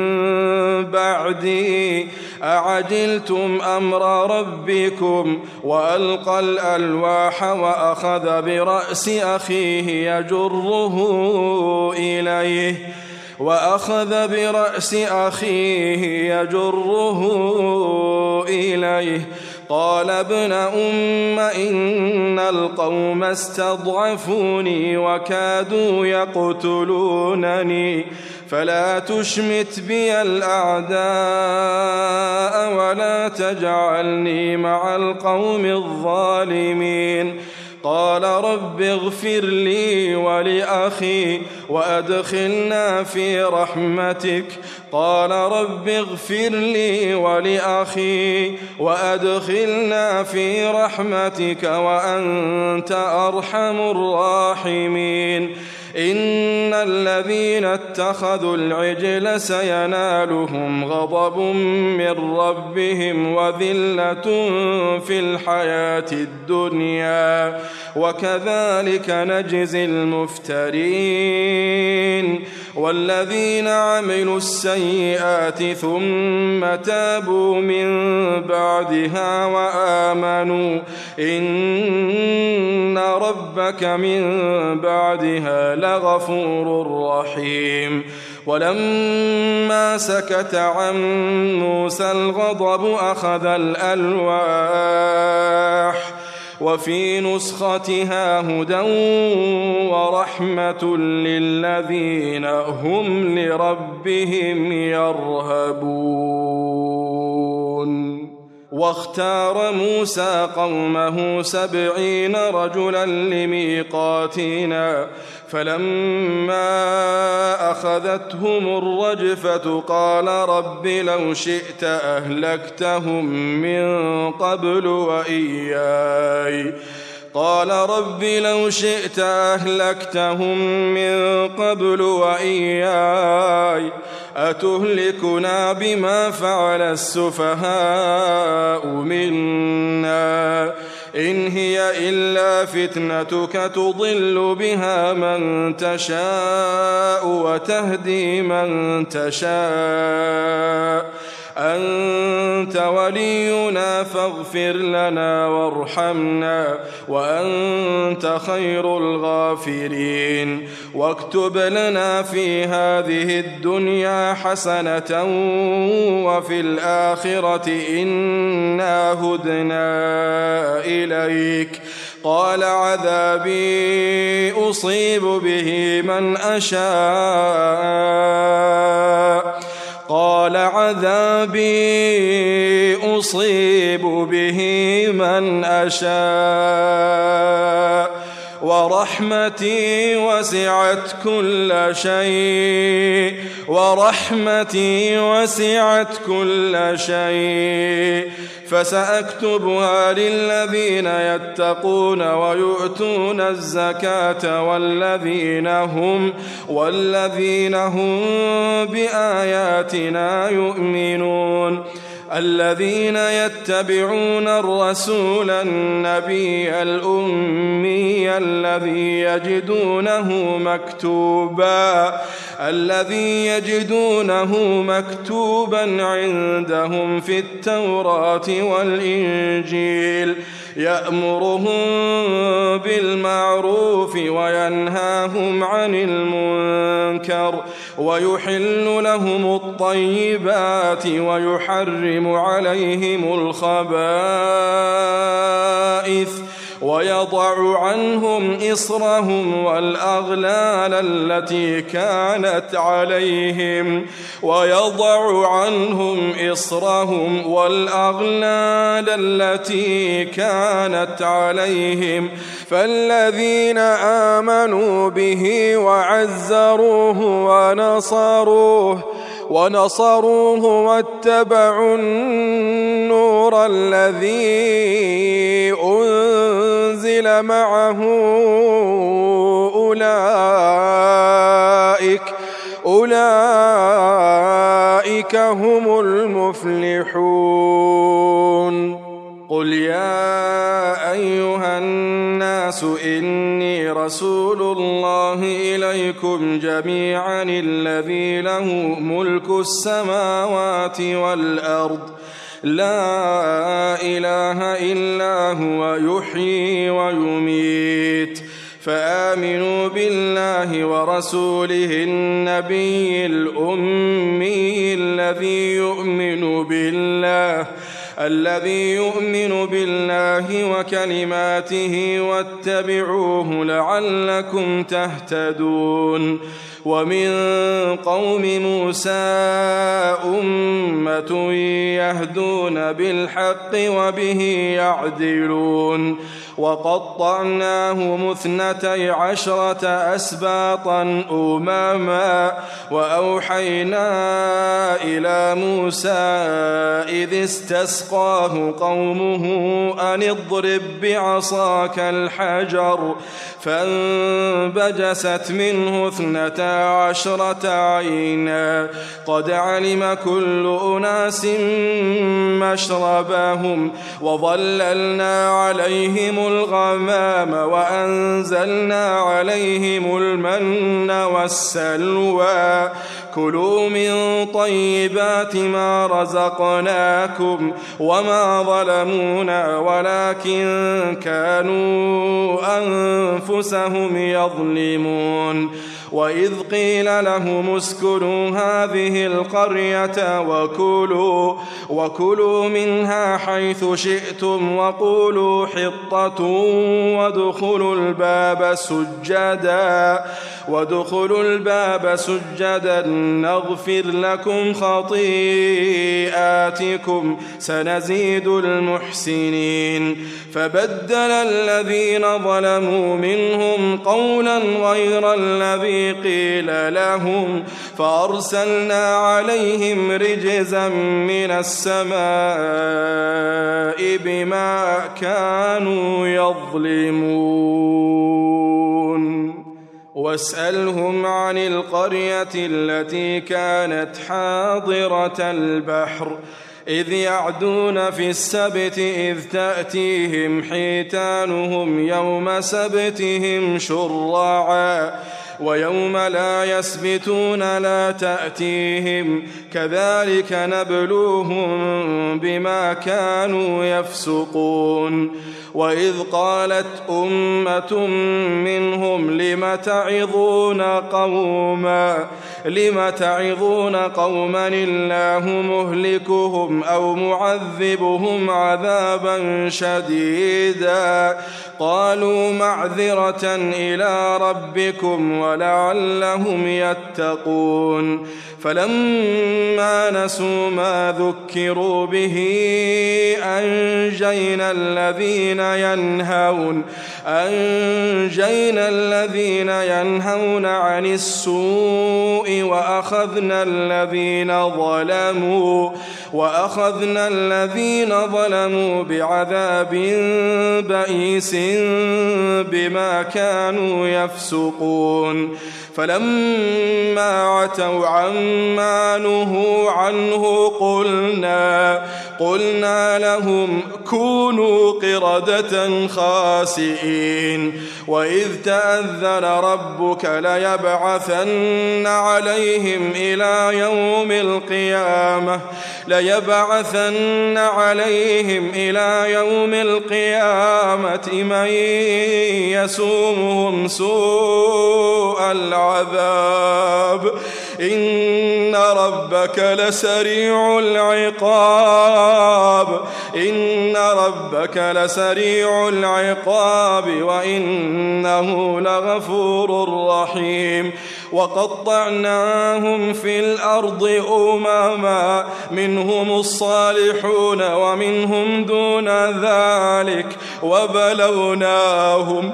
بعدي أعجلتم أمر ربكم وألقى الألواح وأخذ برأس أخيه يجره إليه وأخذ برأس أخيه يجره إليه قال ابن أم إن القوم استضعفوني وكادوا يقتلونني فلا تشمت بي الأعداء ولا تجعلني مع القوم الظالمين. قال رب اغفر لي ولأخي وأدخلنا في رحمتك قال رب اغفر لي ولأخي وأدخلنا في رحمتك وأنت أرحم الراحمين. إن الذين اتخذوا العجل سينالهم غضب من ربهم وذلة في الحياة الدنيا وكذلك نجزي المفترين. والذين عملوا السيئات ثم تابوا من بعدها وآمنوا إن ربك من بعدها لغفور رحيم. ولما سكت عن موسى الغضب أخذ الألواح وفي نسختها هدى ورحمة للذين هم لربهم يرهبون. واختار موسى قومه سبعين رجلا لميقاتنا فلما أخذتهم الرجفة قال رب لو شئت أهلكتهم من قبل وإياي قال رب لو شئت أهلكتهم من قبل وإياي أتهلكنا بما فعل السفهاء منا إن هي إلا فتنتك تضل بها من تشاء وتهدي من تشاء أنت ولينا فاغفر لنا وارحمنا وأنت خير الغافرين. واكتب لنا في هذه الدنيا حسنة وفي الآخرة إنا هدنا إليك قال عذابي أصيب به من أشاء قال عذابي أصيب به من أشاء ورحمتي وسعت كل شيء ورحمتي وسعت كل شيء فسأكتبها للذين يتقون ويؤتون الزكاة والذين هم والذين هم بآياتنا يؤمنون. الذين يتبعون الرسول النبي الأمي الذي يجدونه مكتوبا الذي يجدونه مكتوبا عندهم في التوراة والإنجيل يأمرهم بالمعروف وينهاهم عن المنكر ويحل لهم الطيبات ويحرم عليهم الخبائث ويضع عنهم إصرهم والأغلال التي كانت عليهم ويضع عنهم إصرهم والأغلال التي كانت عليهم فالذين آمنوا به وعزروه ونصروه ونصروه واتبعوا النور الذي أنزل معه أولئك أولئك هم المفلحون. قل يا أيها الناس إني رسول الله إليكم جميعا الذي له ملك السماوات والأرض لا إله إلا هو يحيي ويميت فآمنوا بالله ورسوله النبي الأمي الذي يؤمن بالله الذي يؤمن بالله وكلماته واتبعوه لعلكم تهتدون. ومن قوم موسى أمة يهدون بالحق وبه يعدلون وقطعناهم اثنتي عشرة أسباطا أمما وأوحينا إلى موسى إذ استسقاه قومه أن اضرب بعصاك الحجر فانبجست منه اثنتا عشرة عينا قد علم كل أناس مشربهم وظللنا عليهم الغمام وأنزلنا عليهم المن والسلوى كلوا من طيبات ما رزقناكم وما ظلمونا ولكن كانوا أنفسهم يظلمون. وإذ قيل لهم اسكنوا هذه القرية وكلوا, وكلوا منها حيث شئتم وقولوا حطة وادخلوا الباب سجدا وادخلوا الباب سجدا نغفر لكم خطيئاتكم سنزيد المحسنين. فبدل الذين ظلموا منهم قولا غير الذي قيل لهم فأرسلنا عليهم رجزا من السماء بما كانوا يظلمون. واسألهم عن القرية التي كانت حاضرة البحر إذ يعدون في السبت إذ تأتيهم حيتانهم يوم سبتهم شرعا ويوم لا يسبتون لا تأتيهم كذلك نبلوهم بما كانوا يفسقون. وإذ قالت أمة منهم لم تعظون قوما لم تعظون قوما الله مهلكهم أو معذبهم عذابا شديدا قالوا معذرة إلى ربكم ولعلهم يتقون. فلما نسوا ما ذكروا به أنجينا الذين ينهون أنجينا الذين ينهون عن السوء وأخذنا الذين ظلموا وأخذنا الذين ظلموا بعذاب بئيس بما كانوا يفسقون. فلما عتوا عما عما نهوا عنه قلنا قلنا لهم كونوا قردة خاسئين وإذ تأذن ربك ليبعثن عليهم إلى يوم القيامة ليبعثن عليهم إلى يوم القيامة من يسومهم سوء العذاب إن ربك لسريع العقاب إن ربك لسريع العقاب وإنه لغفور رحيم وقطعناهم في الأرض أمما منهم الصالحون ومنهم دون ذلك وبلوناهم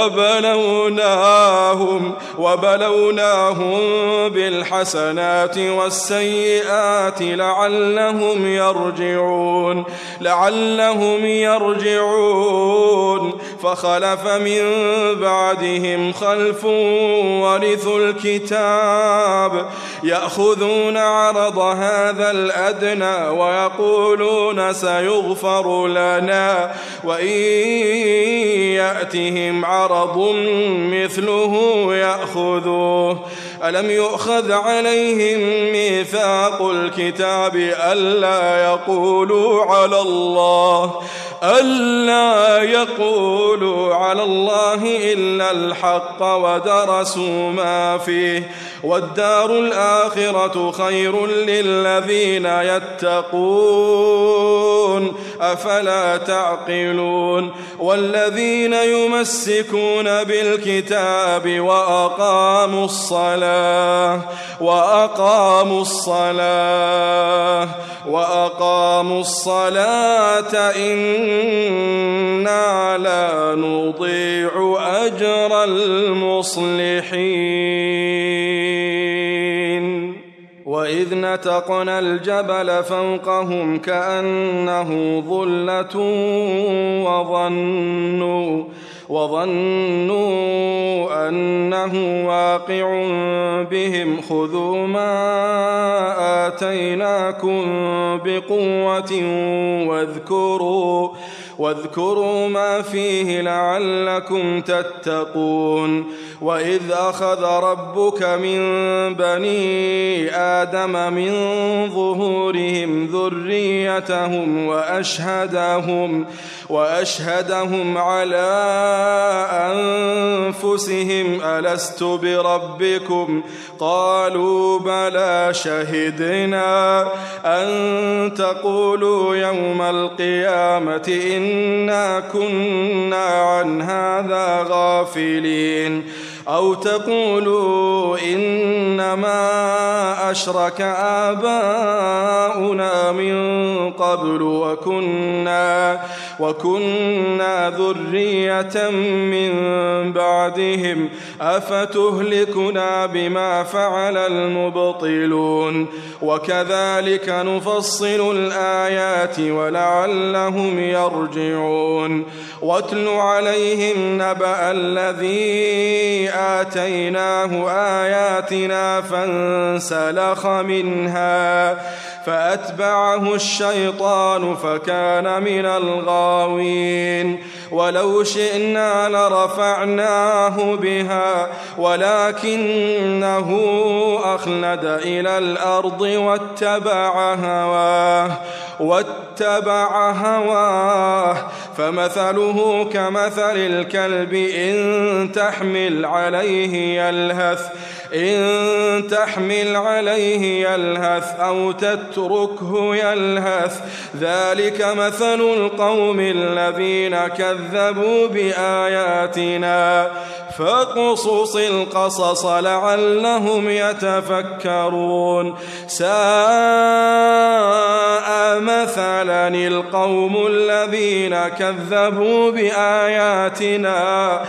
وبلوناهم وبلوناهم بالحسنات والسيئات لعلهم يرجعون لعلهم يرجعون فخلف من بعدهم خلف ورثوا الكتاب يأخذون عرض هذا الأدنى ويقولون سيغفر لنا وإن يأتهم عرض مثله يأخذوه ألم يؤخذ عليهم ميثاق الكتاب ألا يقولوا على الله ألا يقولوا على الله إلا الحق ودرسوا ما فيه والدار الآخرة خير للذين يتقون أفلا تعقلون والذين يمسكون بالكتاب وأقاموا الصلاة وأقاموا الصلاة وأقاموا الصلاة إنا لا نضيع أجر المصلحين وإذ نتقنا الجبل فوقهم كأنه ظلة وظنوا وظنوا أنه واقع بهم خذوا ما آتيناكم بقوة واذكروا واذكروا ما فيه لعلكم تتقون وإذ أخذ ربك من بني آدم من ظهورهم ذريتهم وأشهدهم وأشهدهم على أنفسهم ألست بربكم قالوا بلى شهدنا أن تقولوا يوم القيامة إنا كنا عن هذا غافلين أو تقولوا إنما أشرك آباؤنا من قبل وكنا وكنا ذرية من بعدهم أفتهلكنا بما فعل المبطلون وكذلك نفصل الآيات ولعلهم يرجعون واتل عليهم نبأ الذي آتيناه آياتنا فانسلخ منها فأتبعه الشيطان فكان من الغاوين ولو شئنا لرفعناه بها ولكنه أخلد إلى الأرض واتبع هواه واتبع هواه فمثله كمثل الكلب إن تحمل عليه يلهث إن تحمل عليه يلهث أو تتركه يلهث ذلك مثل القوم الذين كذبوا بآياتنا فاقصص القصص لعلهم يتفكرون ساء مثلا القوم الذين كذبوا بآياتنا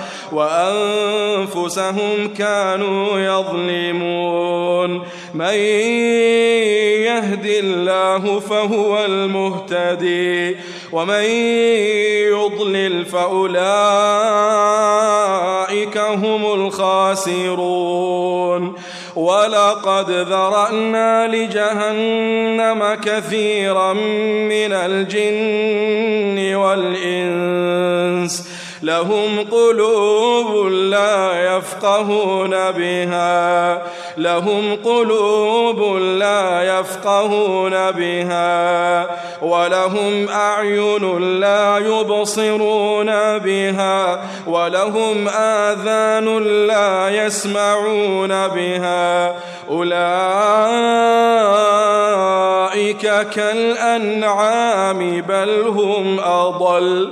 وأنفسهم كانوا يظلمون من يهد الله فهو المهتدي ومن يضلل فأولئك هم الخاسرون ولقد ذرأنا لجهنم كثيرا من الجن والإنس لهم قلوب لا يفقهون بها لهم قلوب لا يفقهون بها ولهم أعين لا يبصرون بها ولهم آذان لا يسمعون بها أولئك كالأنعام بل هم أضل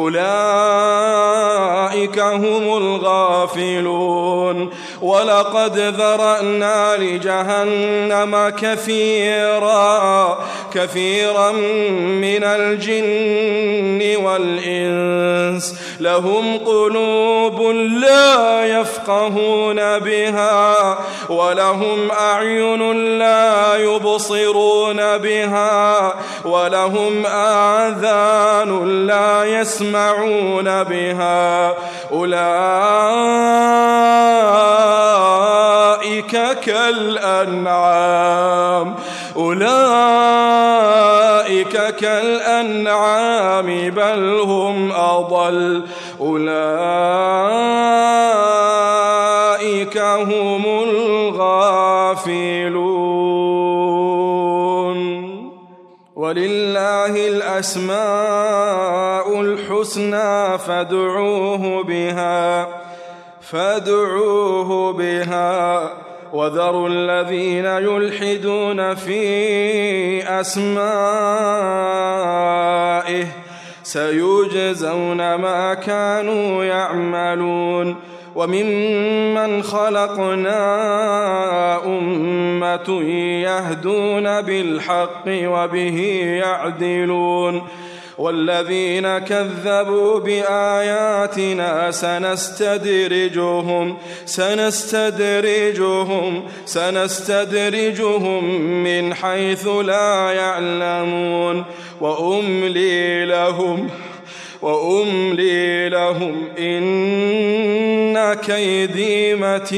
أولئك هم الغافلون ولقد ذرأنا لجهنم كثيرا كثيرا من الجن والإنس لهم قلوب لا يفقهون بها ولهم أعين لا يبصرون بها ولهم آذان لا يسمعون بها أولئك كالأنعام أولئك كالأنعام بل هم أضل أولئك هم الغافلون ولله الأسماء الحسنى فادعوه بها فادعوه بها وذروا الذين يلحدون في أسمائه سيجزون ما كانوا يعملون وممن خلقنا أمة يهدون بالحق وبه يعدلون والذين كذبوا بآياتنا سنستدرجهم سنستدرجهم سنستدرجهم من حيث لا يعلمون وأملي لهم وأملي لهم إن كيدي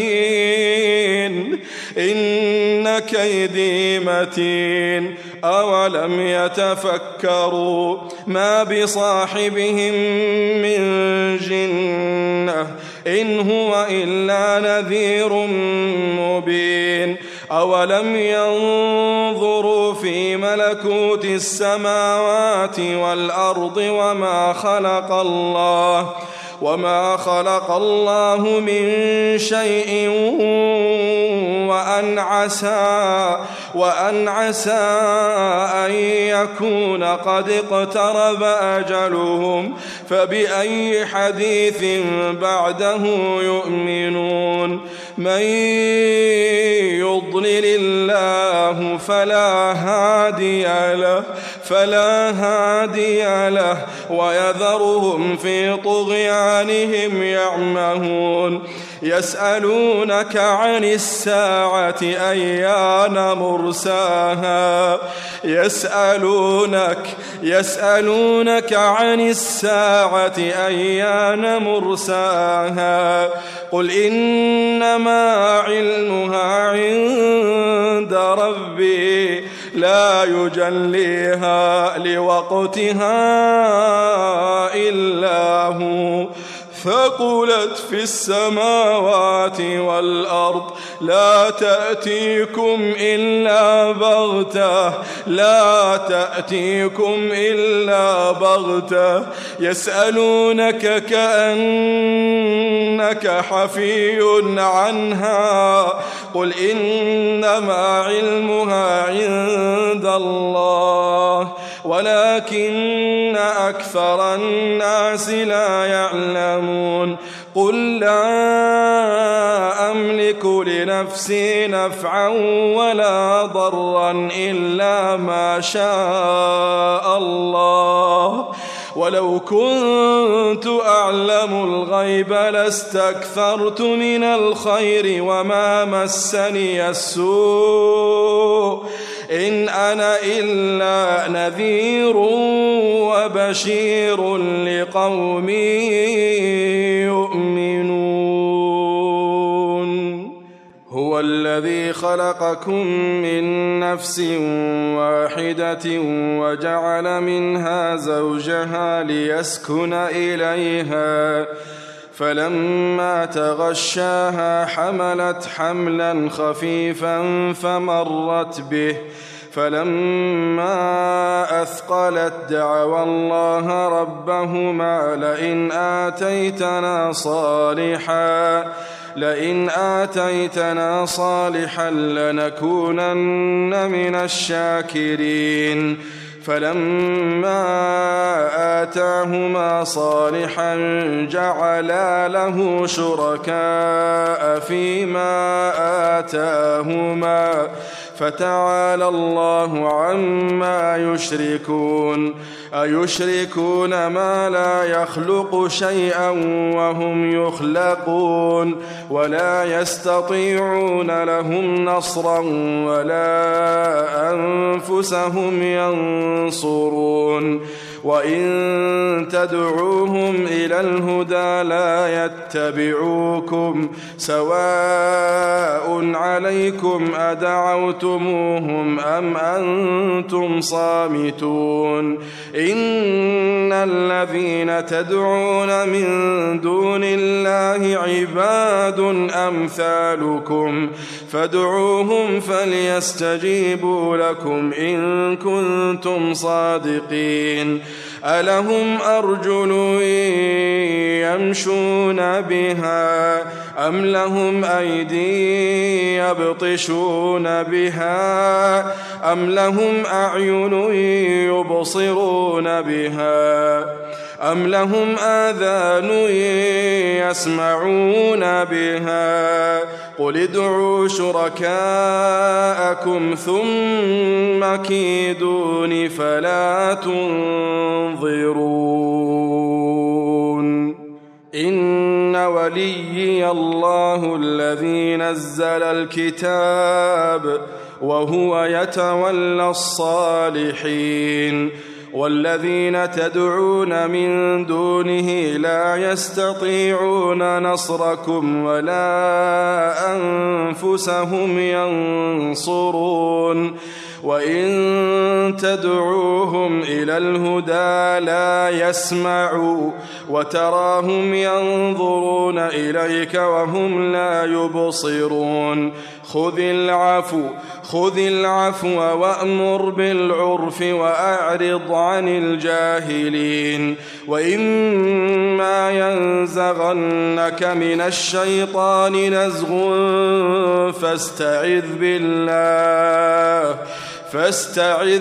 متين إن كيدي متين أولم يتفكروا ما بصاحبهم من جنة إن هو إلا نذير مبين أولم ينظروا في ملكوت السماوات والأرض وما خلق الله وما خلق الله من شيء وأن عسى وأن عسى أن يكون قد اقترب أجلهم فبأي حديث بعده يؤمنون من يضلل الله فلا هادي له فلا هادي له ويذرهم في طغيانهم يعمهون يسألونك عن الساعة أيان مرساها يسألونك يسألونك عن الساعة أيان مرساها قل إنما علمها عند ربي لا يجليها لوقتها إلا هو ثقلت في السماوات والأرض لا تأتيكم إلا بغتة لا تأتيكم إلا بغتة يسألونك كأنك حفي عنها قل إنما علمها عند الله ولكن أكثر الناس لا يعلمون قل لا أملك لنفسي نفعا ولا ضرا إلا ما شاء الله ولو كنت أعلم الغيب لاستكثرت من الخير وما مسني السوء إن أنا إلا نذير وبشير لقوم يؤمنون هو الذي خلقكم من نفس واحدة وجعل منها زوجها ليسكن إليها فلما تغشاها حملت حملا خفيفا فمرت به فلما أثقلت دعوا الله ربهما لئن آتيتنا صالحا لئن آتيتنا صالحا لنكونن من الشاكرين فلما آتاهما صالحا جعلا له شركاء فيما آتاهما فتعالى الله عما يشركون أيشركون ما لا يخلق شيئا وهم يخلقون ولا يستطيعون لهم نصرا ولا أنفسهم ينصرون وإن تدعوهم إلى الهدى لا يتبعوكم سواء عليكم أدعوتموهم أم أنتم صامتون إن الذين تدعون من دون الله عباد أمثالكم فادعوهم فليستجيبوا لكم إن كنتم صادقين ألهم أرجل يمشون بها أم لهم أيدي يبطشون بها أم لهم أعين يبصرون بها أم لهم آذان يسمعون بها قل ادعوا شركاءكم ثم كيدون فلا تنظرون إن وليي الله الذي نزل الكتاب وهو يتولى الصالحين والذين تدعون من دونه لا يستطيعون نصركم ولا أنفسهم ينصرون وإن تدعوهم إلى الهدى لا يسمعوا وتراهم ينظرون إليك وهم لا يبصرون خذ العفو خذ العفو وأمر بالعرف وأعرض عن الجاهلين وإما ينزغنك من الشيطان نزغ فاستعذ بالله فاستعذ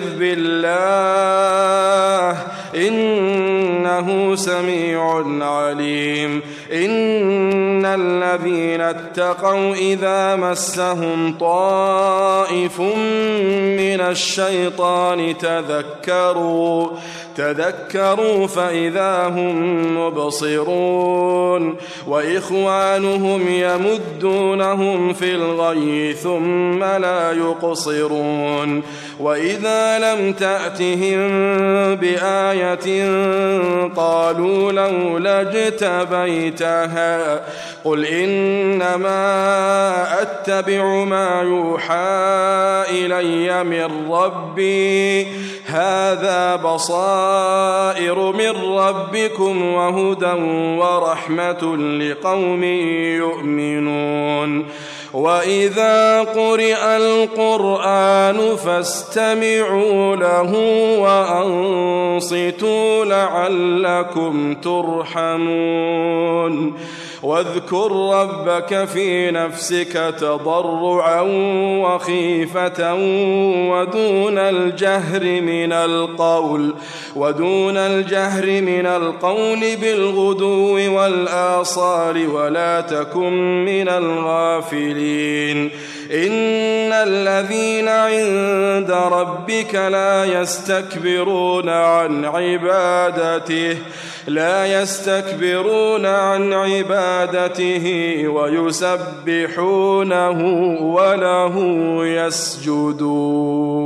بالله إنه سميع عليم إن الذين اتقوا إذا مسهم طائف من الشيطان تذكروا تذكروا فإذا هم مبصرون وإخوانهم يمدونهم في الغي ثم لا يقصرون وإذا لم تأتهم بآية قالوا لولا اجتبيتها قل إنما أتبع ما يوحى إلي من ربي هذا بصائر من ربكم وهدى ورحمة لقوم يؤمنون وإذا قرئ القرآن فاستمعوا له وأنصتوا لعلكم ترحمون واذكر ربك في نفسك تضرعا وخيفة ودون الجهر من القول ودون الجهر من القول بالغدو والآصال ولا تكن من الغافلين إن الذين عند ربك لا يستكبرون عن عبادته لا يستكبرون عن عبادته ويسبحونه وله يسجدون.